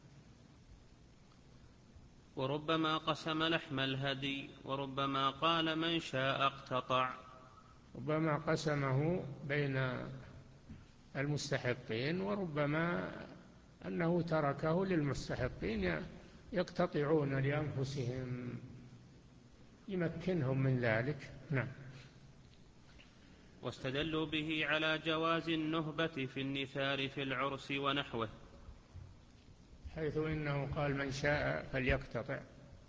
وربما قسم لحم الهدي وربما قال من شاء اقتطع. ربما قسمه بين المستحقين وربما أنه تركه للمستحقين يقتطعون لأنفسهم يمكنهم من ذلك. نعم. واستدلوا به على جواز النهبة في النثار في العرس ونحوه، حيث إنه قال من شاء فليقتطع.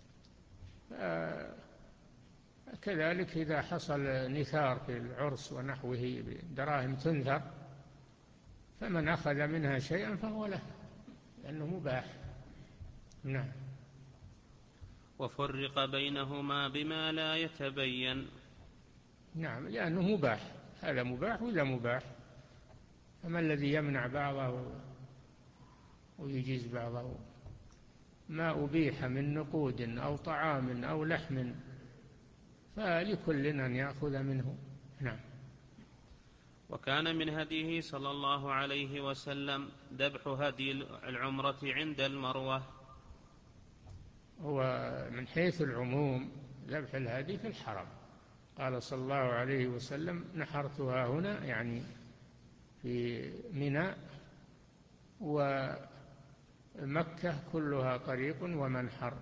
كذلك إذا حصل نثار في العرس ونحوه بدراهم تنثر فمن أخذ منها شيئا فهو له لأنه مباح. نعم. وفرق بينهما بما لا يتبين. نعم، لأنه مباح، هذا مباح ولا مباح، فما الذي يمنع بعضه ويجيز بعضه؟ ما أبيح من نقود أو طعام أو لحم فلكل أن يأخذ منه. نعم. وكان من هديه صلى الله عليه وسلم ذبح هدي العمرة عند المروة. هو من حيث العموم ذبح الهدي في الحرم، قال صلى الله عليه وسلم نحرتها هنا، يعني في منى، ومكة كلها طريق ومنحر،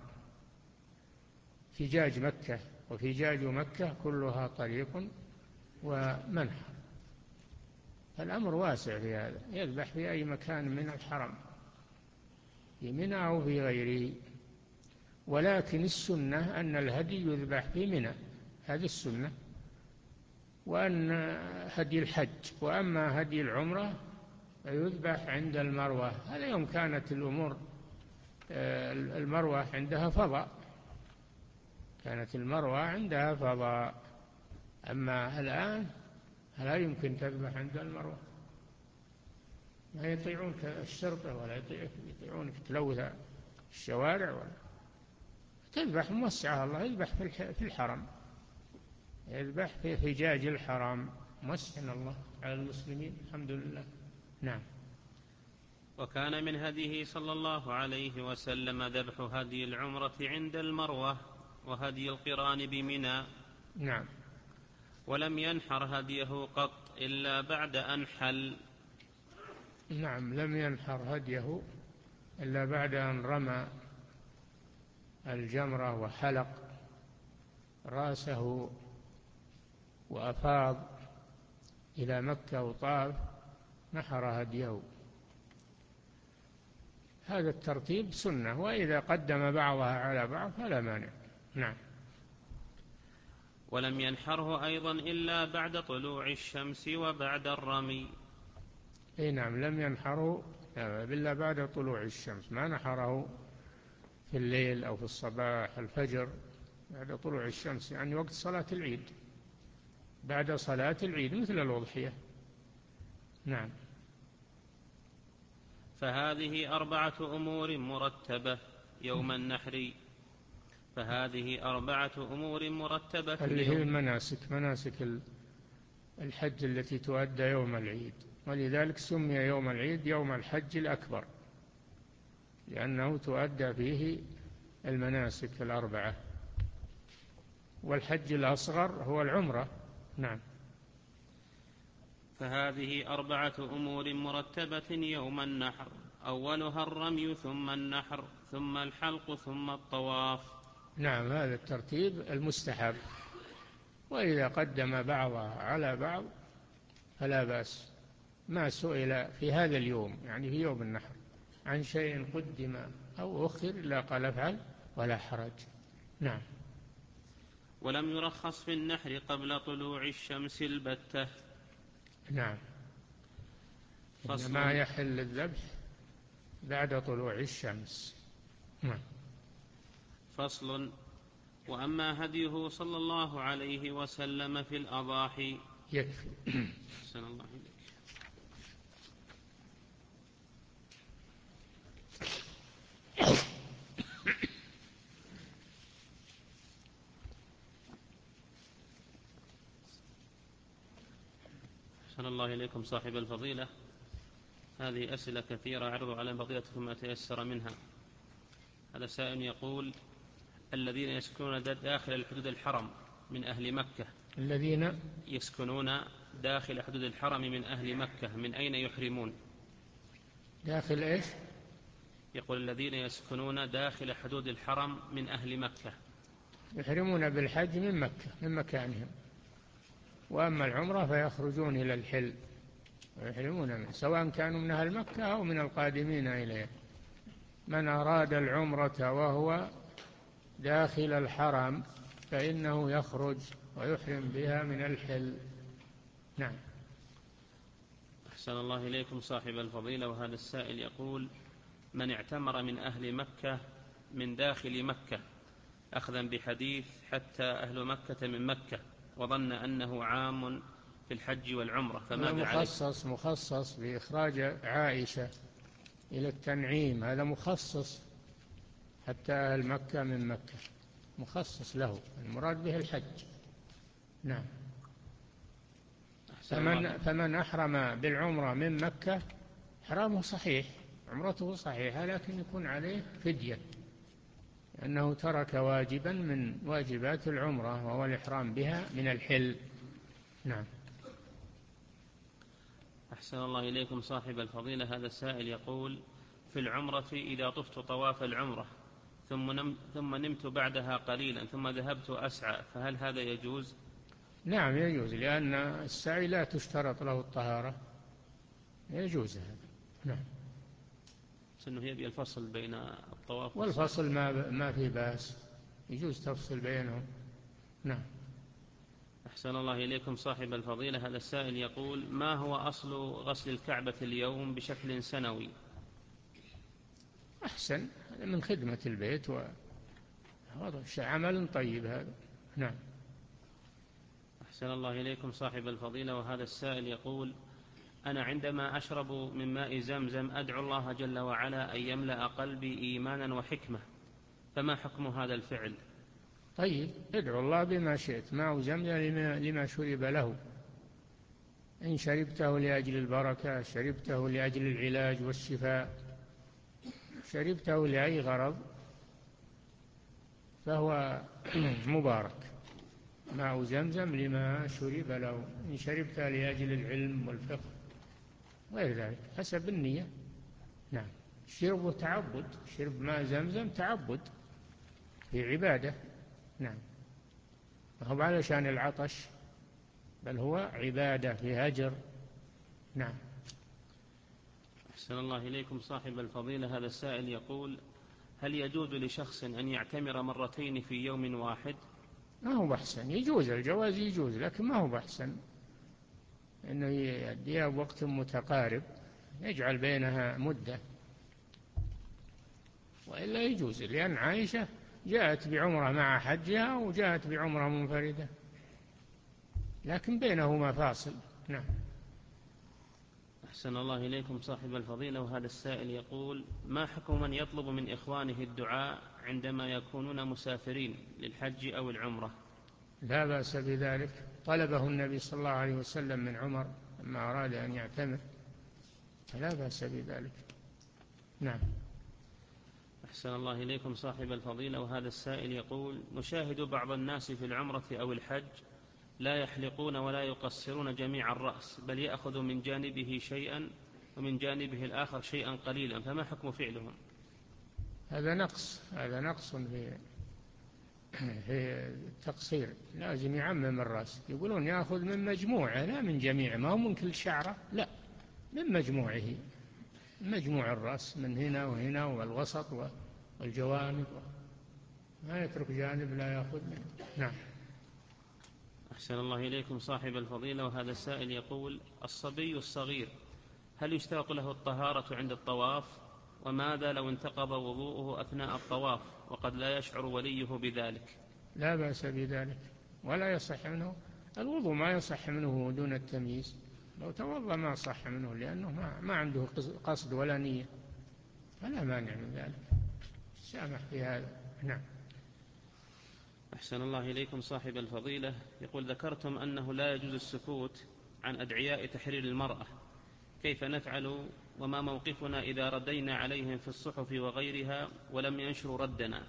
فجاج مكة وفجاج مكة كلها طريق ومنحر. الأمر واسع في هذا، يذبح في أي مكان من الحرم في منى أو في غيره، ولكن السنة أن الهدي يذبح في منى، هذه السنة، وأن هدي الحج. وأما هدي العمرة فيذبح عند المروة، هذا يوم كانت الأمور المروة عندها فضاء، كانت المروة عندها فضاء. أما الآن لا يمكن تذبح عند المروة، ما يطيعونك الشرطة ولا يطيعونك تلوث الشوارع، ولا تذبح موسعة. الله يذبح في الحرم، يذبح في حجاج الحرم، مسحن الله على المسلمين، الحمد لله. نعم. وكان من هديه صلى الله عليه وسلم ذبح هدي العمرة عند المروة وهدي القران بمنى. نعم. ولم ينحر هديه قط إلا بعد أن حل. نعم، لم ينحر هديه إلا بعد أن رمى الجمرة وحلق رأسه وأفاض إلى مكة وطاف، نحر هديه. هذا الترتيب سنة، وإذا قدم بعضها على بعض فلا مانع. نعم. ولم ينحره أيضا إلا بعد طلوع الشمس وبعد الرمي. أي نعم، لم ينحره إلا بعد طلوع الشمس، ما نحره في الليل أو في الصباح الفجر، بعد طلوع الشمس، يعني وقت صلاة العيد، بعد صلاة العيد مثل الأضحية. نعم. فهذه أربعة أمور مرتبة يوم النحر فهذه أربعة أمور مرتبة اللي هي المناسك، مناسك الحج التي تؤدى يوم العيد، ولذلك سمي يوم العيد يوم الحج الأكبر، لأنه تؤدى فيه المناسك الأربعة، والحج الأصغر هو العمرة. نعم. فهذه أربعة أمور مرتبة يوم النحر، أولها الرمي ثم النحر ثم الحلق ثم الطواف. نعم، هذا الترتيب المستحب، وإذا قدم بعضها على بعض فلا بأس. ما سئل في هذا اليوم، يعني في يوم النحر، عن شيء قدم أو أخر لا قال افعل ولا حرج. نعم. ولم يرخص في النحر قبل طلوع الشمس البتة. نعم. إنما يحل الذبح بعد طلوع الشمس. نعم. فصل. وأما هديه صلى الله عليه وسلم في الأضاحي. يكفي. أحسن الله إليك. أحسن الله إليكم صاحب الفضيلة. هذه أسئلة كثيرة أعرض على فضيلتكم ما تيسر منها. هذا سائل يقول: الذين يسكنون داخل الحدود الحرم من أهل مكة الذين يسكنون داخل حدود الحرم من أهل مكة من أين يحرمون؟ داخل إيش؟ يقول: الذين يسكنون داخل حدود الحرم من أهل مكة يحرمون بالحج من مكة من مكانهم، وأما العمرة فيخرجون إلى الحل ويحرمون منه، سواء كانوا من أهل مكة أو من القادمين إليه. من أراد العمرة وهو داخل الحرم فإنه يخرج ويحرم بها من الحل. نعم. أحسن الله إليكم صاحب الفضيلة. وهذا السائل يقول: من اعتمر من أهل مكة من داخل مكة أخذا بحديث حتى أهل مكة من مكة وظن أنه عام في الحج والعمرة فماذا عليه؟ مخصص مخصص بإخراج عائشة إلى التنعيم، هذا مخصص حتى أهل مكة من مكة، مخصص له، المراد به الحج. نعم. فمن, فمن أحرم بالعمرة من مكة إحرامه صحيح، عمرته صحيحة، لكن يكون عليه فدية لأنه ترك واجبا من واجبات العمرة وهو الإحرام بها من الحل. نعم. أحسن الله إليكم صاحب الفضيلة. هذا السائل يقول: في العمرة إذا طفت طواف العمرة ثم, نم ثم نمت بعدها قليلا ثم ذهبت أسعى فهل هذا يجوز؟ نعم يجوز، لأن السعي لا تشترط له الطهارة، يجوز هذا. نعم. سنه يبي الفصل بين الطواف والفصل ما, ما في بأس، يجوز تفصل بينهم. نعم. أحسن الله إليكم صاحب الفضيلة. هذا السائل يقول: ما هو أصل غسل الكعبة اليوم بشكل سنوي؟ أحسن، من خدمة البيت وهذا عمل طيب هذا. نعم. أحسن الله إليكم صاحب الفضيلة. وهذا السائل يقول: أنا عندما أشرب من ماء زمزم أدعو الله جل وعلا أن يملأ قلبي إيمانا وحكمة، فما حكم هذا الفعل؟ طيب، ادعو الله بما شئت، ماء زمزم لما, لما شرب له، إن شربته لأجل البركة، شربته لأجل العلاج والشفاء، شربته لأي غرض فهو مبارك. ماء زمزم لما شرب له، إن شربته لأجل العلم والفقه غير ذلك حسب النية. نعم. شرب تعبد، شرب ماء زمزم تعبد في عبادة. نعم. هو علشان العطش، بل هو عبادة في أجر. نعم. أحسن الله إليكم صاحب الفضيلة. هذا السائل يقول: هل يجوز لشخص أن يعتمر مرتين في يوم واحد؟ ما هو بحسن، يجوز الجواز يجوز، لكن ما هو بحسن إنه يأديها بوقت متقارب، يجعل بينها مدة، وإلا يجوز، لأن عائشة جاءت بعمرة مع حجها وجاءت بعمرة منفردة، لكن بينهما فاصل. نعم. أحسن الله إليكم صاحب الفضيلة. وهذا السائل يقول: ما حكم من يطلب من إخوانه الدعاء عندما يكونون مسافرين للحج أو العمرة؟ لا بأس بذلك، طلبه النبي صلى الله عليه وسلم من عمر لما أراد أن يعتمر، فلا بأس بذلك. نعم. أحسن الله إليكم صاحب الفضيلة. وهذا السائل يقول: نشاهد بعض الناس في العمرة أو الحج لا يحلقون ولا يقصرون جميع الرأس، بل يأخذ من جانبه شيئا ومن جانبه الآخر شيئا قليلا، فما حكم فعلهم؟ هذا نقص، هذا نقص في في التقصير، لازم يعمم الرأس. يقولون يأخذ من مجموعة لا من جميع، ما هو من كل شعرة، لا، من مجموعه، مجموع الرأس من هنا وهنا والوسط والجوانب، ما يترك جانب لا يأخذ منه. نعم. أحسن الله إليكم صاحب الفضيلة. وهذا السائل يقول: الصبي الصغير هل يشترط له الطهارة عند الطواف؟ وماذا لو انتقض وضوءه أثناء الطواف وقد لا يشعر وليه بذلك؟ لا بأس بذلك، ولا يصح منه الوضوء، ما يصح منه دون التمييز، لو توضأ ما صح منه لأنه ما, ما عنده قصد ولا نية، فلا مانع من ذلك، سامح في هذا. نعم. أحسن الله إليكم صاحب الفضيلة. يقول: ذكرتم أنه لا يجوز السكوت عن أدعياء تحرير المرأة، كيف نفعل وما موقفنا إذا ردينا عليهم في الصحف وغيرها ولم ينشروا ردنا؟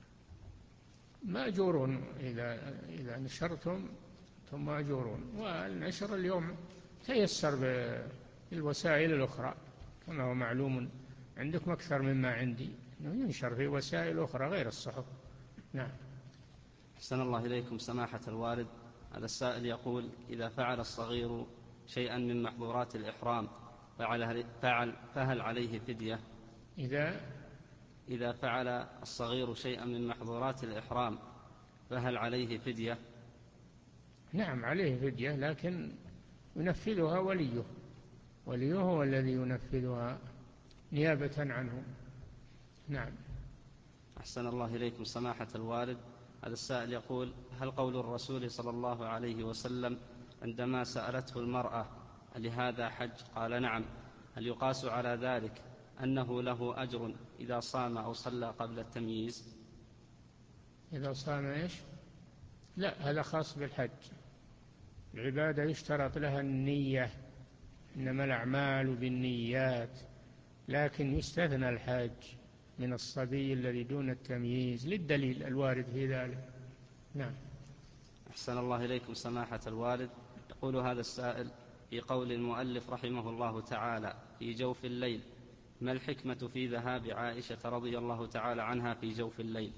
مأجورون، إذا, إذا نشرتم ثم مأجورون. والنشر اليوم تيسر بالوسائل الأخرى كما هو معلوم عندكم أكثر مما عندي، أنه ينشر في وسائل أخرى غير الصحف. نعم. أحسن الله إليكم سماحة الوالد، هذا السائل يقول: إذا فعل الصغير شيئا من محظورات الإحرام فعل فعل فهل عليه فدية؟ إذا إذا فعل الصغير شيئا من محظورات الإحرام فهل عليه فدية؟ نعم عليه فدية، لكن ينفذها وليه، وليه هو الذي ينفذها نيابة عنه. نعم. أحسن الله إليكم سماحة الوالد، هذا السائل يقول: هل قول الرسول صلى الله عليه وسلم عندما سألته المرأة لهذا حج قال نعم، هل يقاس على ذلك أنه له أجر إذا صام أو صلى قبل التمييز؟ إذا صام إيش؟ لا، هذا خاص بالحج. العبادة يشترط لها النية، إنما الأعمال بالنيات، لكن يستثنى الحج من الصبي الذي دون التمييز للدليل الوارد في ذلك. نعم. أحسن الله إليكم سماحة الوالد، يقول هذا السائل: في قول المؤلف رحمه الله تعالى في جوف الليل، ما الحكمة في ذهاب عائشة رضي الله تعالى عنها في جوف الليل؟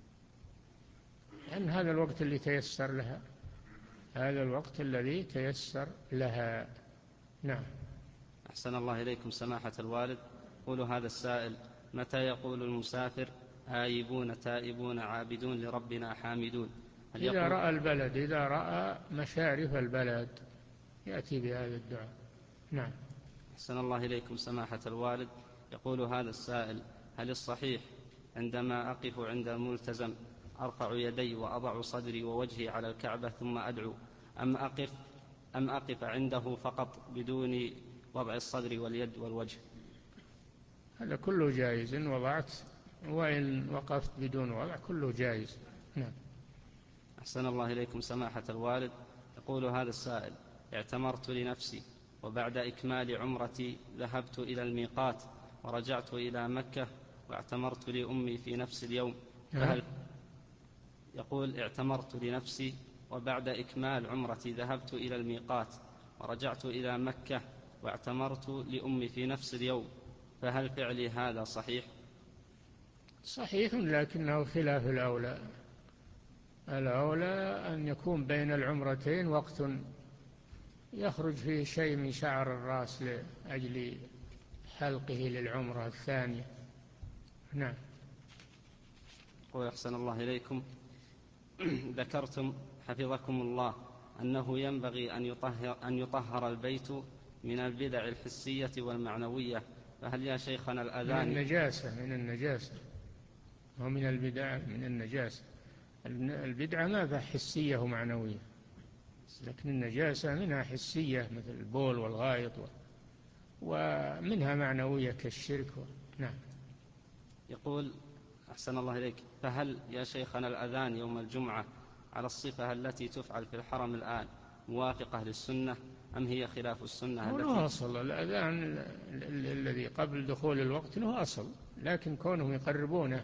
لأن هذا الوقت اللي تيسر لها، هذا الوقت الذي تيسر لها. نعم. أحسن الله إليكم سماحة الوالد، يقول هذا السائل: متى يقول المسافر آيبون تائبون عابدون لربنا حامدون؟ إذا رأى البلد، إذا رأى مشارف البلد يأتي بهذا الدعاء. نعم. أحسن الله إليكم سماحة الوالد، يقول هذا السائل: هل الصحيح عندما أقف عند الملتزم أرفع يدي وأضع صدري ووجهي على الكعبة ثم أدعو، أم أقف أم أقف عنده فقط بدون وضع الصدر واليد والوجه؟ هذا كله جائز، إن وضعت وإن وقفت بدون وضع كله جائز. نعم. أحسن الله إليكم سماحة الوالد، يقول هذا السائل: اعتمرت لنفسي وبعد إكمال عمرتي ذهبت إلى الميقات ورجعت إلى مكة واعتمرت لأمي في نفس اليوم، فهل يقول اعتمرت لنفسي وبعد إكمال عمرتي ذهبت إلى الميقات ورجعت إلى مكة واعتمرت لأمي في نفس اليوم، فهل فعلي هذا صحيح؟ صحيح، لكنه خلاف الأولى. الأولى أن يكون بين العمرتين وقت يخرج فيه شيء من شعر الرأس لأجل حلقه للعمرة الثانية. نعم. ويحسن الله إليكم، ذكرتم حفظكم الله أنه ينبغي أن يطهر, أن يطهر البيت من البدع الحسية والمعنوية، فهل يا شيخنا الأذان من النجاسة من النجاسة ومن البدع من النجاسة. البدعة ماذا حسية ومعنوية، لكن النجاسة منها حسية مثل البول والغائط، ومنها معنوية كالشرك. نعم. يقول أحسن الله إليك: فهل يا شيخنا الأذان يوم الجمعة على الصفة التي تفعل في الحرم الآن موافقة للسنة أم هي خلاف السنة؟ هو له أصل، الأذان الذي قبل دخول الوقت له أصل، لكن كونهم يقربونه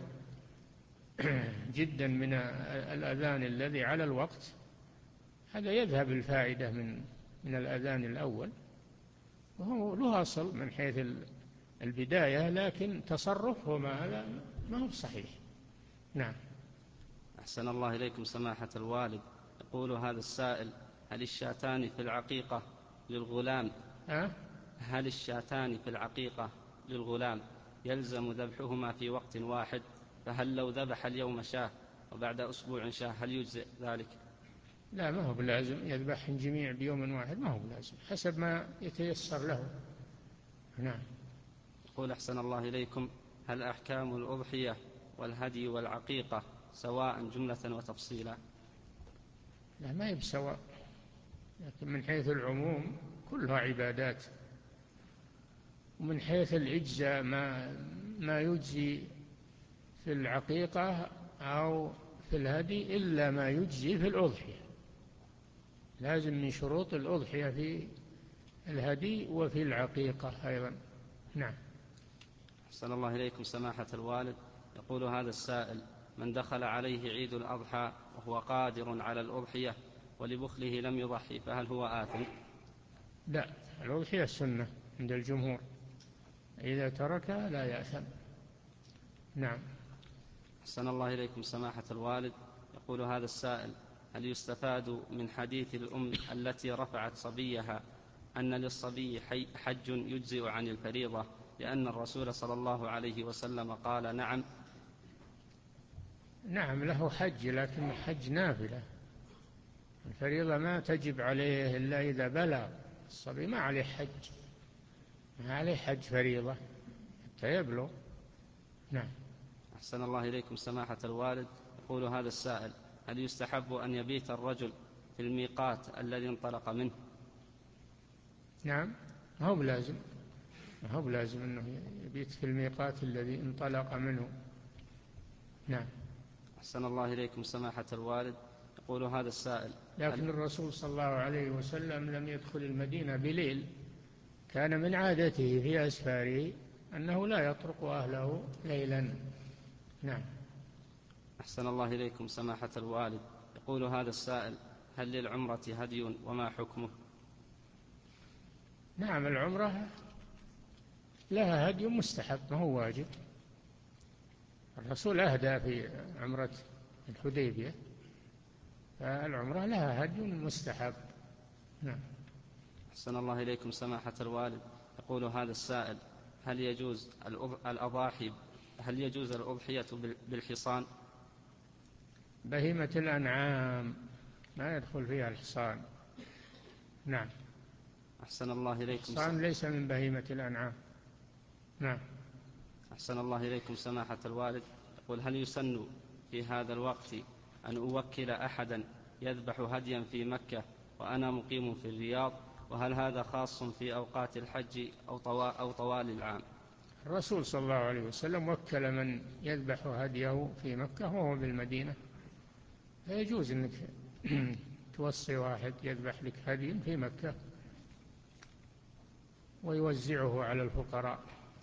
جدا من الأذان الذي على الوقت هذا يذهب الفائدة من من الأذان الأول، وهو له أصل من حيث البداية، لكن تصرفهم هذا ما هو صحيح. نعم. أحسن الله إليكم سماحة الوالد، يقول هذا السائل: هل الشاتان في العقيقة للغلام أه؟ هل الشاتان في العقيقة للغلام يلزم ذبحهما في وقت واحد؟ فهل لو ذبح اليوم شاه وبعد أسبوع شاه هل يجزئ ذلك؟ لا، ما هو بلازم يذبحهم جميع بيوم واحد، ما هو بلازم، حسب ما يتيسر له. نعم. يقول أحسن الله إليكم: هل أحكام الأضحية والهدي والعقيقة سواء جملة وتفصيلا؟ لا، ما هي بسواء، لكن من حيث العموم كلها عبادات، ومن حيث الإجزاء ما ما يجزي في العقيقة أو في الهدي إلا ما يجزي في الأضحية. لازم من شروط الأضحية في الهدي وفي العقيقة أيضا. نعم. أحسن الله إليكم سماحة الوالد. يقول هذا السائل: من دخل عليه عيد الأضحى وهو قادر على الأضحية ولبخله لم يضحي فهل هو آثم؟ لا، الأضحية السنة عند الجمهور، إذا تركها لا يأثم. نعم. أحسن الله إليكم سماحة الوالد. يقول هذا السائل: هل يستفاد من حديث الأم التي رفعت صبيها أن للصبي حج يجزئ عن الفريضة لأن الرسول صلى الله عليه وسلم قال نعم؟ نعم، له حج لكن حج نافلة، الفريضة ما تجب عليه إلا إذا بلغ. الصبي ما عليه حج، ما عليه حج فريضة حتى يبلغ. نعم. أحسن الله إليكم سماحة الوالد. يقول هذا السائل: هل يستحب أن يبيت الرجل في الميقات الذي انطلق منه؟ نعم، ما هو بلازم، ما هو بلازم أنه يبيت في الميقات الذي انطلق منه. نعم. أحسن الله إليكم سماحة الوالد. يقول هذا السائل: لكن الرسول صلى الله عليه وسلم لم يدخل المدينة بليل، كان من عادته في أسفاره أنه لا يطرق أهله ليلا. نعم. أحسن الله إليكم سماحة الوالد. يقول هذا السائل: هل للعمرة هدي وما حكمه؟ نعم، العمرة لها هدي مستحب، ما هو واجب. الرسول أهدى في عمرة الحديبية، فالعمرة لها هدي مستحب. نعم. أحسن الله إليكم سماحة الوالد. يقول هذا السائل: هل يجوز الأضاحي هل يجوز الأضحية بالحصان؟ بهيمة الأنعام ما يدخل فيها الحصان. نعم. أحسن الله إليكم الحصان ليس من بهيمة الأنعام. نعم. أحسن الله إليكم سماحة الوالد. يقول: هل يسن في هذا الوقت أن أوكل أحدا يذبح هديا في مكة وأنا مقيم في الرياض؟ وهل هذا خاص في أوقات الحج أو طوال العام؟ الرسول صلى الله عليه وسلم وكل من يذبح هديه في مكة وهو بالمدينة، فيجوز أنك توصي واحد يذبح لك هدي في مكة ويوزعه على الفقراء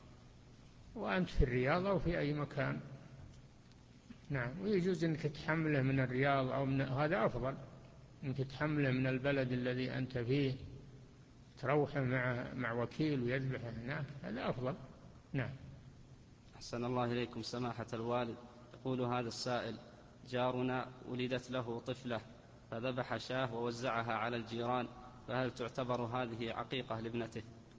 وأنت في الرياض أو في أي مكان. نعم. ويجوز أنك تحمله من الرياض أو من هذا أفضل، أنك تحمله من البلد الذي أنت فيه، تروحه مع مع وكيل ويذبحه هناك، هذا أفضل. نعم. أحسن الله إليكم سماحة الوالد. يقول هذا السائل: جارنا ولدت له طفلة فذبح شاة ووزعها على الجيران، فهل تعتبر هذه عقيقة لابنته؟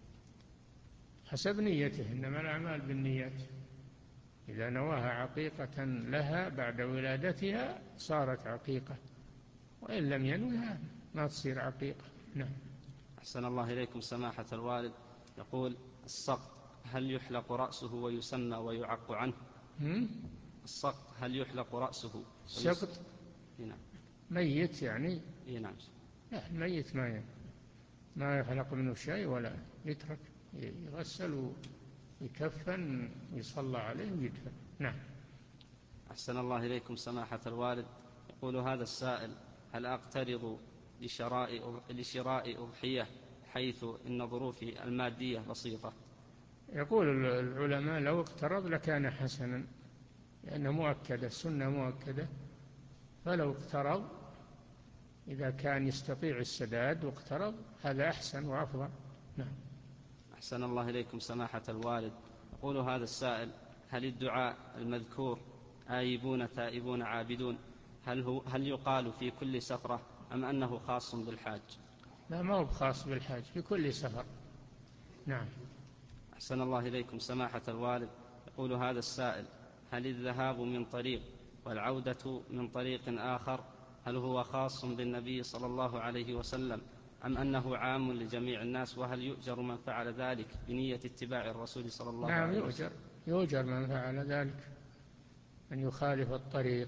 حسب نيته، إنما الأعمال بالنيات. إذا نواها عقيقة لها بعد ولادتها صارت عقيقة، وإن لم ينوها ما تصير عقيقة. نعم. أحسن الله إليكم سماحة الوالد. يقول: السقط هل يحلق رأسه ويسمى ويعق عنه؟ هم؟ السقط هل يحلق رأسه؟ السقط نعم. ميت يعني؟ نعم. لا، الميت ما ما يحلق منه شيء ولا يترك، يغسل ويكفن ويصلى عليه ويدفن. نعم. أحسن الله إليكم سماحة الوالد. يقول هذا السائل: هل أقترض لشراء لشراء أضحية حيث إن ظروفي المادية بسيطة؟ يقول العلماء لو اقترض لكان حسنا، لأنه مؤكدة، السنة مؤكدة، فلو اقترض إذا كان يستطيع السداد واقترض هذا أحسن وأفضل. نعم. أحسن الله إليكم سماحة الوالد. يقول هذا السائل: هل الدعاء المذكور آيبون تائبون عابدون هل, هو هل يقال في كل سفرة أم أنه خاص بالحاج؟ لا، ما هو خاص بالحاج، في كل سفر. نعم. أحسن الله إليكم سماحة الوالد. يقول هذا السائل: هل الذهاب من طريق والعودة من طريق آخر هل هو خاص بالنبي صلى الله عليه وسلم أم أنه عام لجميع الناس؟ وهل يؤجر من فعل ذلك بنية اتباع الرسول صلى الله نعم، عليه وسلم؟ يؤجر يؤجر من فعل ذلك، أن يخالف الطريق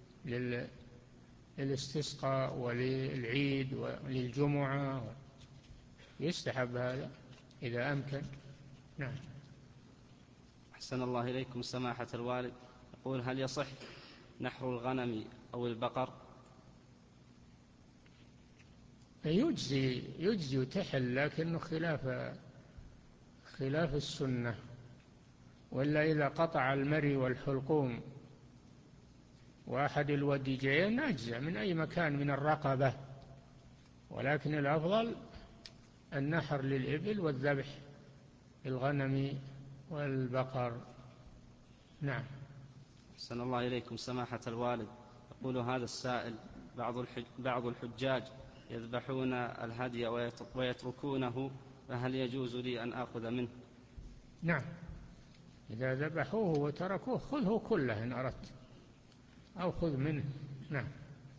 للاستسقاء وللعيد وللجمعة، يستحب هذا إذا أمكن. نعم. أحسن الله إليكم سماحة الوالد. يقول: هل يصح نحر الغنم أو البقر؟ يجزي يجزي وتحل، لكنه خلاف خلاف السنة. ولا إذا قطع المري والحلقوم وأحد الوديجين أجزى من أي مكان من الرقبة، ولكن الأفضل النحر للإبل والذبح للغنم والبقر. نعم. أحسن الله إليكم سماحة الوالد. يقول هذا السائل: بعض الحج بعض الحجاج يذبحون الهدي ويتركونه، فهل يجوز لي أن آخذ منه؟ نعم، إذا ذبحوه وتركوه خذه كله إن أردت، أو خذ منه. نعم.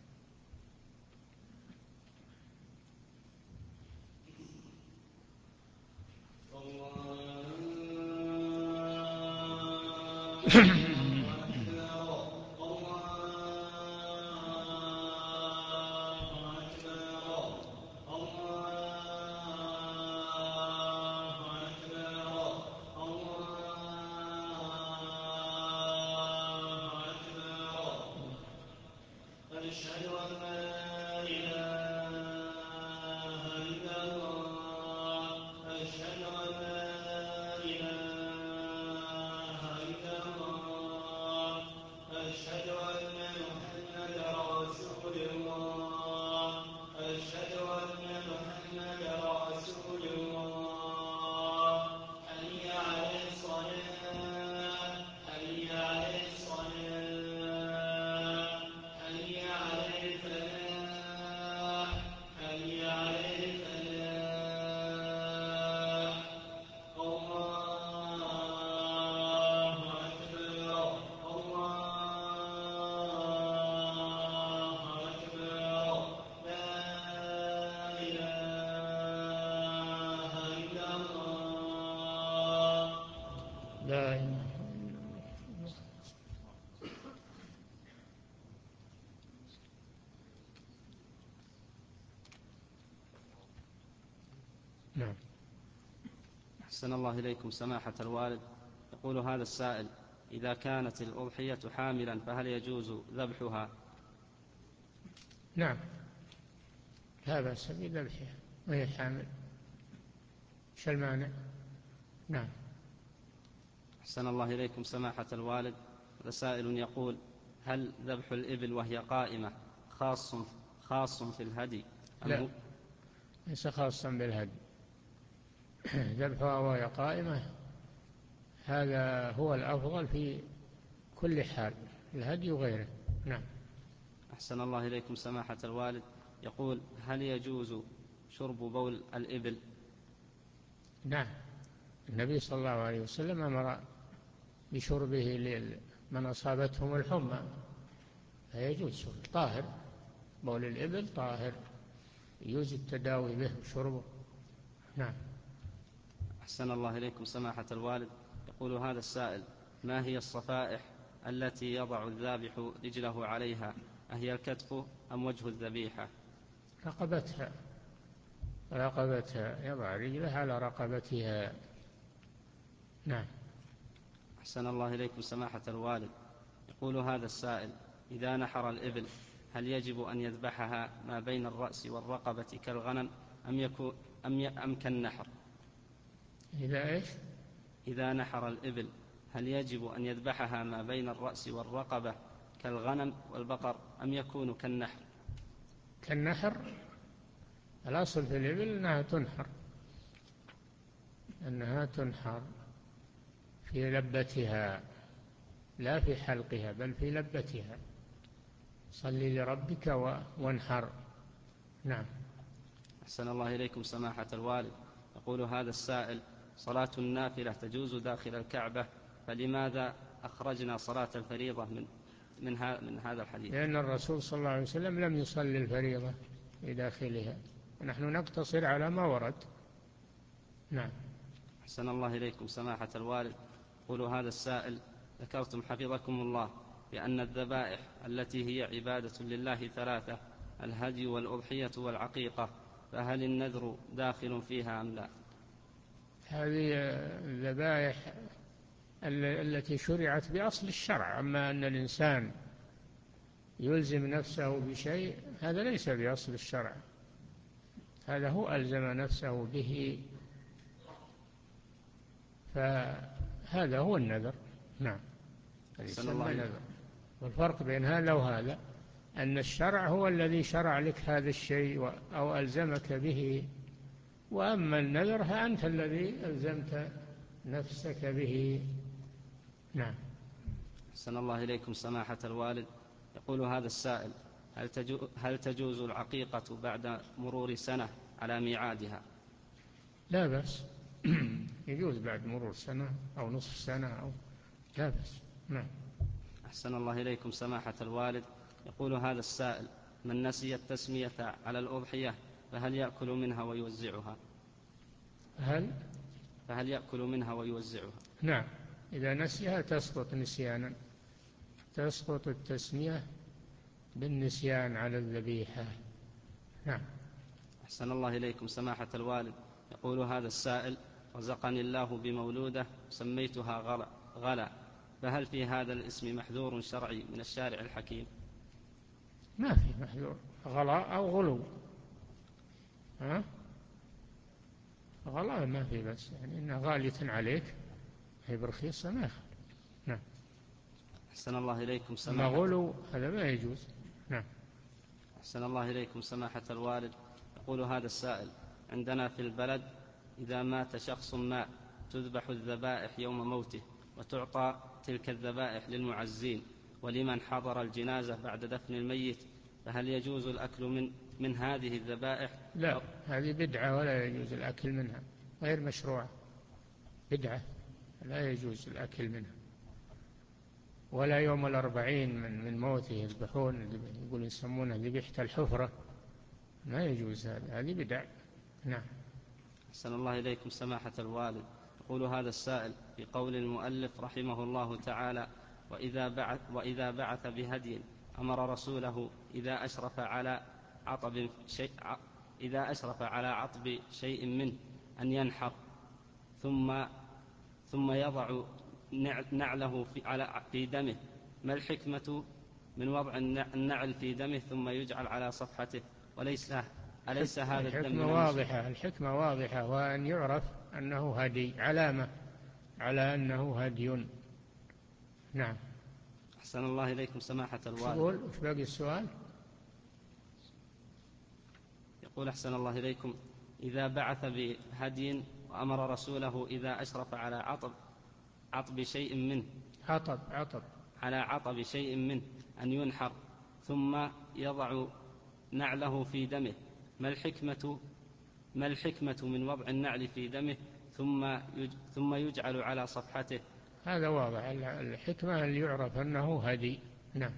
لا إله إلا الله. نعم. أحسن الله إليكم سماحة الوالد. يقول هذا السائل: إذا كانت الأضحية حاملا فهل يجوز ذبحها؟ نعم، لا بأس بذبحها وهي حامل، ايش المانع؟ نعم. أحسن الله إليكم سماحة الوالد. رسائل يقول: هل ذبح الإبل وهي قائمة خاص خاص في الهدي أم لا، هو؟ ليس خاصا بالهدي. ذبحها وهي قائمة هذا هو الأفضل في كل حال، الهدي وغيره. نعم. أحسن الله إليكم سماحة الوالد. يقول: هل يجوز شرب بول الإبل؟ نعم، النبي صلى الله عليه وسلم أمر بشربه لمن أصابتهم الحمى، فيجوز شرب، طاهر، بول الإبل طاهر، يجوز التداوي به وشربه. نعم. أحسن الله إليكم سماحة الوالد. يقول هذا السائل: ما هي الصفائح التي يضع الذابح رجله عليها؟ أهي الكتف أم وجه الذبيحة؟ رقبتها، رقبتها، يضع رجله على رقبتها. نعم. أحسن الله إليكم سماحة الوالد. يقول هذا السائل: إذا نحر الإبل هل يجب أن يذبحها ما بين الرأس والرقبة كالغنم أم, يكون أم, ي... أم كالنحر؟ إذا إيش؟ إذا نحر الإبل هل يجب أن يذبحها ما بين الرأس والرقبة كالغنم والبقر أم يكون كالنحر؟ كالنحر، الأصل في الإبل أنها تنحر، أنها تنحر في لبتها لا في حلقها بل في لبتها. صل لربك وانحر. نعم. أحسن الله إليكم سماحة الوالد. يقول هذا السائل: صلاة النافلة تجوز داخل الكعبة، فلماذا أخرجنا صلاة الفريضة من من, من هذا الحديث؟ لأن الرسول صلى الله عليه وسلم لم يصلي الفريضة في داخلها، ونحن نقتصر على ما ورد. نعم. أحسن الله إليكم سماحة الوالد. يقول هذا السائل: ذكرتم حفظكم الله بأن الذبائح التي هي عبادة لله ثلاثة: الهدي والأضحية والعقيقة، فهل النذر داخل فيها أم لا؟ هذه الذبائح التي شرعت بأصل الشرع، أما أن الإنسان يلزم نفسه بشيء هذا ليس بأصل الشرع. هذا هو ألزم نفسه به، فهذا هو النذر. نعم، يسمى نذر. والفرق بين هذا وهذا أن الشرع هو الذي شرع لك هذا الشيء أو ألزمك به، وأما النذر فأنت الذي ألزمت نفسك به. نعم. أحسن الله إليكم سماحة الوالد. يقول هذا السائل: هل تجوز, هل تجوز العقيقة بعد مرور سنة على ميعادها؟ لا بأس. يجوز بعد مرور سنة أو نصف سنة أو لا بأس. نعم. أحسن الله إليكم سماحة الوالد. يقول هذا السائل: من نسي التسمية على الأضحية فهل يأكل منها ويوزعها؟ هل فهل يأكل منها ويوزعها؟ نعم، إذا نسيها تسقط نسيانا، تسقط التسمية بالنسيان على الذبيحة. نعم. أحسن الله إليكم سماحة الوالد. يقول هذا السائل: رزقني الله بمولودة سميتها غلا, غلا فهل في هذا الاسم محذور شرعي من الشارع الحكيم؟ ما في محذور، غلاء أو غلو. ها؟ غلاء ما في، بس يعني إنها غالية عليك، هي برخيصة ما يخالف. نعم. أحسن الله إليكم سماحة. ما غلو هذا ما يجوز. نعم. أحسن الله إليكم سماحة الوالد. يقول هذا السائل: عندنا في البلد إذا مات شخص ما تذبح الذبائح يوم موته، وتعطى تلك الذبائح للمعزين ولمن حضر الجنازة بعد دفن الميت، فهل يجوز الأكل من, من هذه الذبائح؟ لا، هذه بدعة ولا يجوز الأكل منها، غير مشروعة، بدعة لا يجوز الأكل منها. ولا يوم الأربعين من, من موته يذبحون، يقول يسمونها ذبيحة الحفرة، ما يجوز هذا، هذه بدع. نعم. أحسن الله إليكم سماحة الوالد. يقول هذا السائل: في قول المؤلف رحمه الله تعالى: وإذا بعث, وإذا بعث بهدي أمر رسوله إذا أشرف على عطب شيء إذا أشرف على عطب شيء منه أن ينحر ثم ثم يضع نعله في, على في دمه، ما الحكمة من وضع النعل في دمه ثم يجعل على صفحته؟ وليس أليس هذا الدم الحكمة واضحة؟ الحكمة واضحة، وأن يعرف أنه هدي، علامة على أنه هدي. نعم. أحسن الله إليكم سماحة الوالد. يقول وش باقي السؤال؟ يقول أحسن الله إليكم: إذا بعث بهدي وأمر رسوله إذا أشرف على عطب عطب شيء منه عطب عطب على عطب شيء منه أن ينحر ثم يضع نعله في دمه، ما الحكمة ما الحكمة من وضع النعل في دمه ثم ثم يجعل على صفحته؟ هذا واضح، الحكمة اللي يعرف أنه هدي. نعم.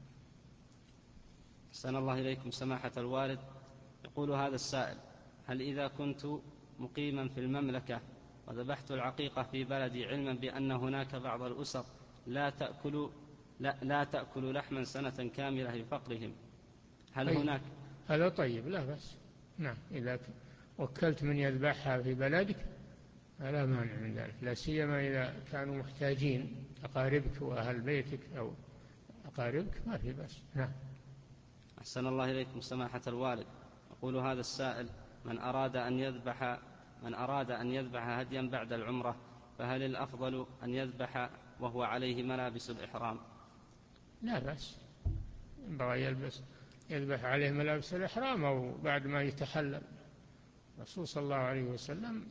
أحسن الله إليكم سماحة الوالد. يقول هذا السائل: هل إذا كنت مقيما في المملكة وذبحت العقيقة في بلدي علما بأن هناك بعض الأسر لا تأكل لا, لا تأكل لحما سنة كاملة لفقرهم، هل طيب. هناك هذا طيب، لا بس. نعم، إذا وكلت من يذبحها في بلدك لا مانع من ذلك، لا سيما إذا كانوا محتاجين، أقاربك وأهل بيتك أو أقاربك، ما في بس. نعم. أحسن الله إليكم سماحة الوالد. يقول هذا السائل: من أراد أن يذبح من أراد أن يذبح هديا بعد العمرة فهل الأفضل أن يذبح وهو عليه ملابس الإحرام؟ لا بأس، ينبغي يلبس يذبح عليه ملابس الإحرام أو بعد ما يتحلل. الرسول صلى الله عليه وسلم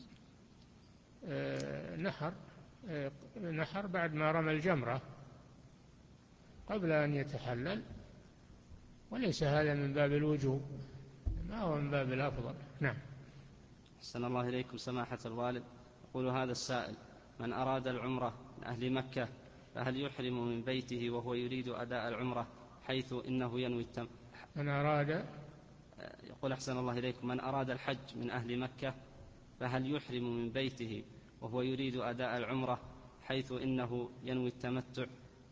نحر نحر بعد ما رمى الجمرة قبل أن يتحلل، وليس هذا من باب الوجوب، ما هو من باب الأفضل. نعم. أحسن الله إليكم سماحة الوالد. يقول هذا السائل: من أراد العمرة من أهل مكة فهل يحرم من بيته وهو يريد أداء العمرة حيث إنه ينوي التم من أراد يقول أحسن الله إليكم: من أراد الحج من أهل مكة فهل يحرم من بيته وهو يريد أداء العمرة حيث إنه ينوي التمتع؟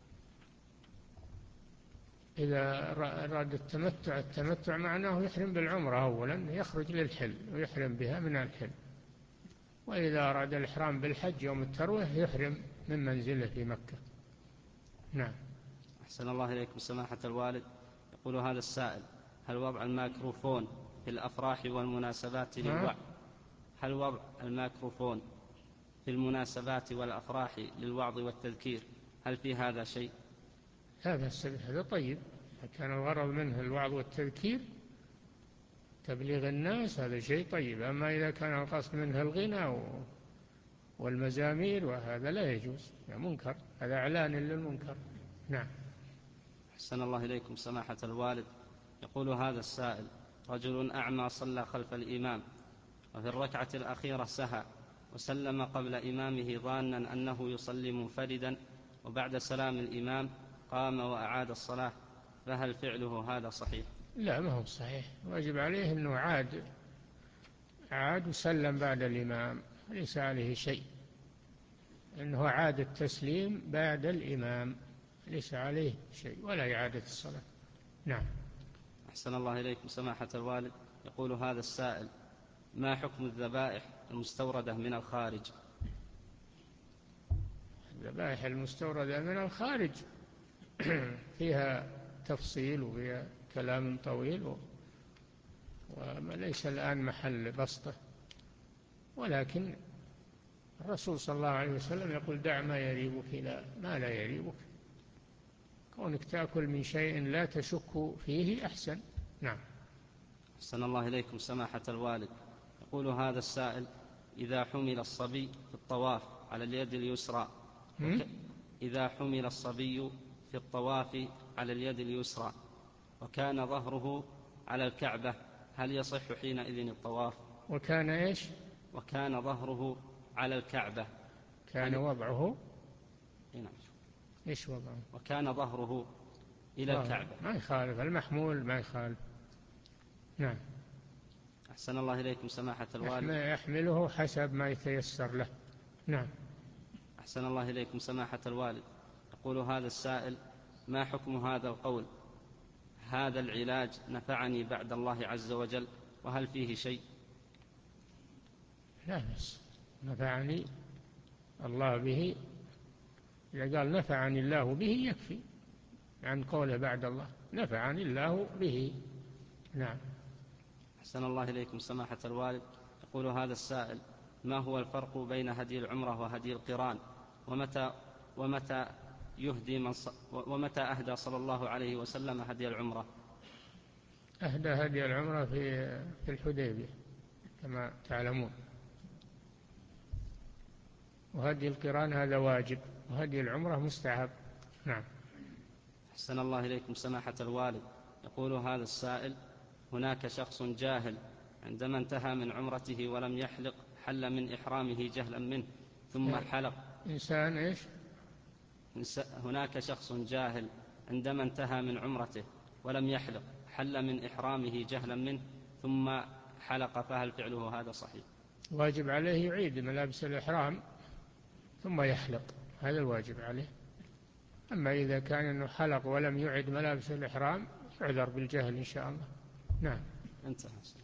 إذا أراد التمتع، التمتع معناه يحرم بالعمرة أولا، يخرج للحل ويحرم بها من الحل. وإذا أراد الإحرام بالحج يوم التروية يحرم من منزله في مكة. نعم. أحسن الله إليكم سماحة الوالد. يقول هذا السائل: هل وضع الميكروفون في الأفراح والمناسبات للوعظ هل وضع الميكروفون في المناسبات والأفراح للوعظ والتذكير هل في هذا شيء؟ هذا السبب هذا طيب، كان الغرض منه الوعظ والتذكير تبليغ الناس هذا شيء طيب. أما إذا كان القصد منه الغنى والمزامير وهذا لا يجوز، منكر، هذا إعلان للمنكر. نعم. أحسن الله إليكم سماحة الوالد. يقول هذا السائل: رجل أعمى صلى خلف الإمام وفي الركعة الأخيرة سهى وسلم قبل إمامه ظانا أنه يصلي منفردا، وبعد سلام الإمام قام وأعاد الصلاة، فهل فعله هذا صحيح؟ لا، ما هو صحيح، واجب عليه أنه عاد عاد وسلم بعد الإمام، ليس عليه شيء، أنه عاد التسليم بعد الإمام، ليس عليه شيء ولا إعادة الصلاة. نعم. أحسن الله إليكم سماحة الوالد. يقول هذا السائل: ما حكم الذبائح المستوردة من الخارج؟ الذبائح المستوردة من الخارج فيها تفصيل وفيها كلام طويل وليس الآن محل بسطه، ولكن الرسول صلى الله عليه وسلم يقول: دع ما يريبك إلى ما لا يريبك، كونك تأكل من شيء لا تشك فيه أحسن. نعم. أحسن الله إليكم سماحة الوالد. يقول هذا السائل: إذا حمل الصبي في الطواف على اليد اليسرى وك... إذا حمل الصبي في الطواف على اليد اليسرى وكان ظهره على الكعبة هل يصح حينئذ الطواف؟ وكان إيش؟ وكان ظهره على الكعبة كان وضعه نعم. إيش وضعه؟ وكان ظهره إلى ظهر. الكعبة. ما يخالف، المحمول ما يخالف. نعم. أحسن الله إليكم سماحة الوالد. يحمله حسب ما يتيسر له. نعم. أحسن الله إليكم سماحة الوالد. يقول هذا السائل: ما حكم هذا القول: هذا العلاج نفعني بعد الله عز وجل، وهل فيه شيء؟ لا بس نفعني الله به، إذا قال نفعني الله به يكفي عن قوله بعد الله، نفعني الله به. نعم. أحسن الله إليكم سماحة الوالد. يقول هذا السائل: ما هو الفرق بين هدي العمرة وهدي القران، ومتى ومتى يهدي من ص... ومتى أهدى صلى الله عليه وسلم هدي العمرة؟ أهدى هدي العمرة في في الحديبية كما تعلمون، وهدي القران هذا واجب، وهدي العمرة مستحب. نعم. أحسن الله إليكم سماحة الوالد. يقول هذا السائل: هناك شخص جاهل عندما انتهى من عمرته ولم يحلق حل من إحرامه جهلا منه ثم حلق. إنسان إيش؟ هناك شخص جاهل عندما انتهى من عمرته ولم يحلق حل من إحرامه جهلا منه ثم حلق، فهل فعله هذا صحيح؟ واجب عليه يعيد ملابس الإحرام ثم يحلق، هذا الواجب عليه. أما إذا كان أنه حلق ولم يعد ملابس الإحرام يعذر بالجهل إن شاء الله. نعم. انتهى.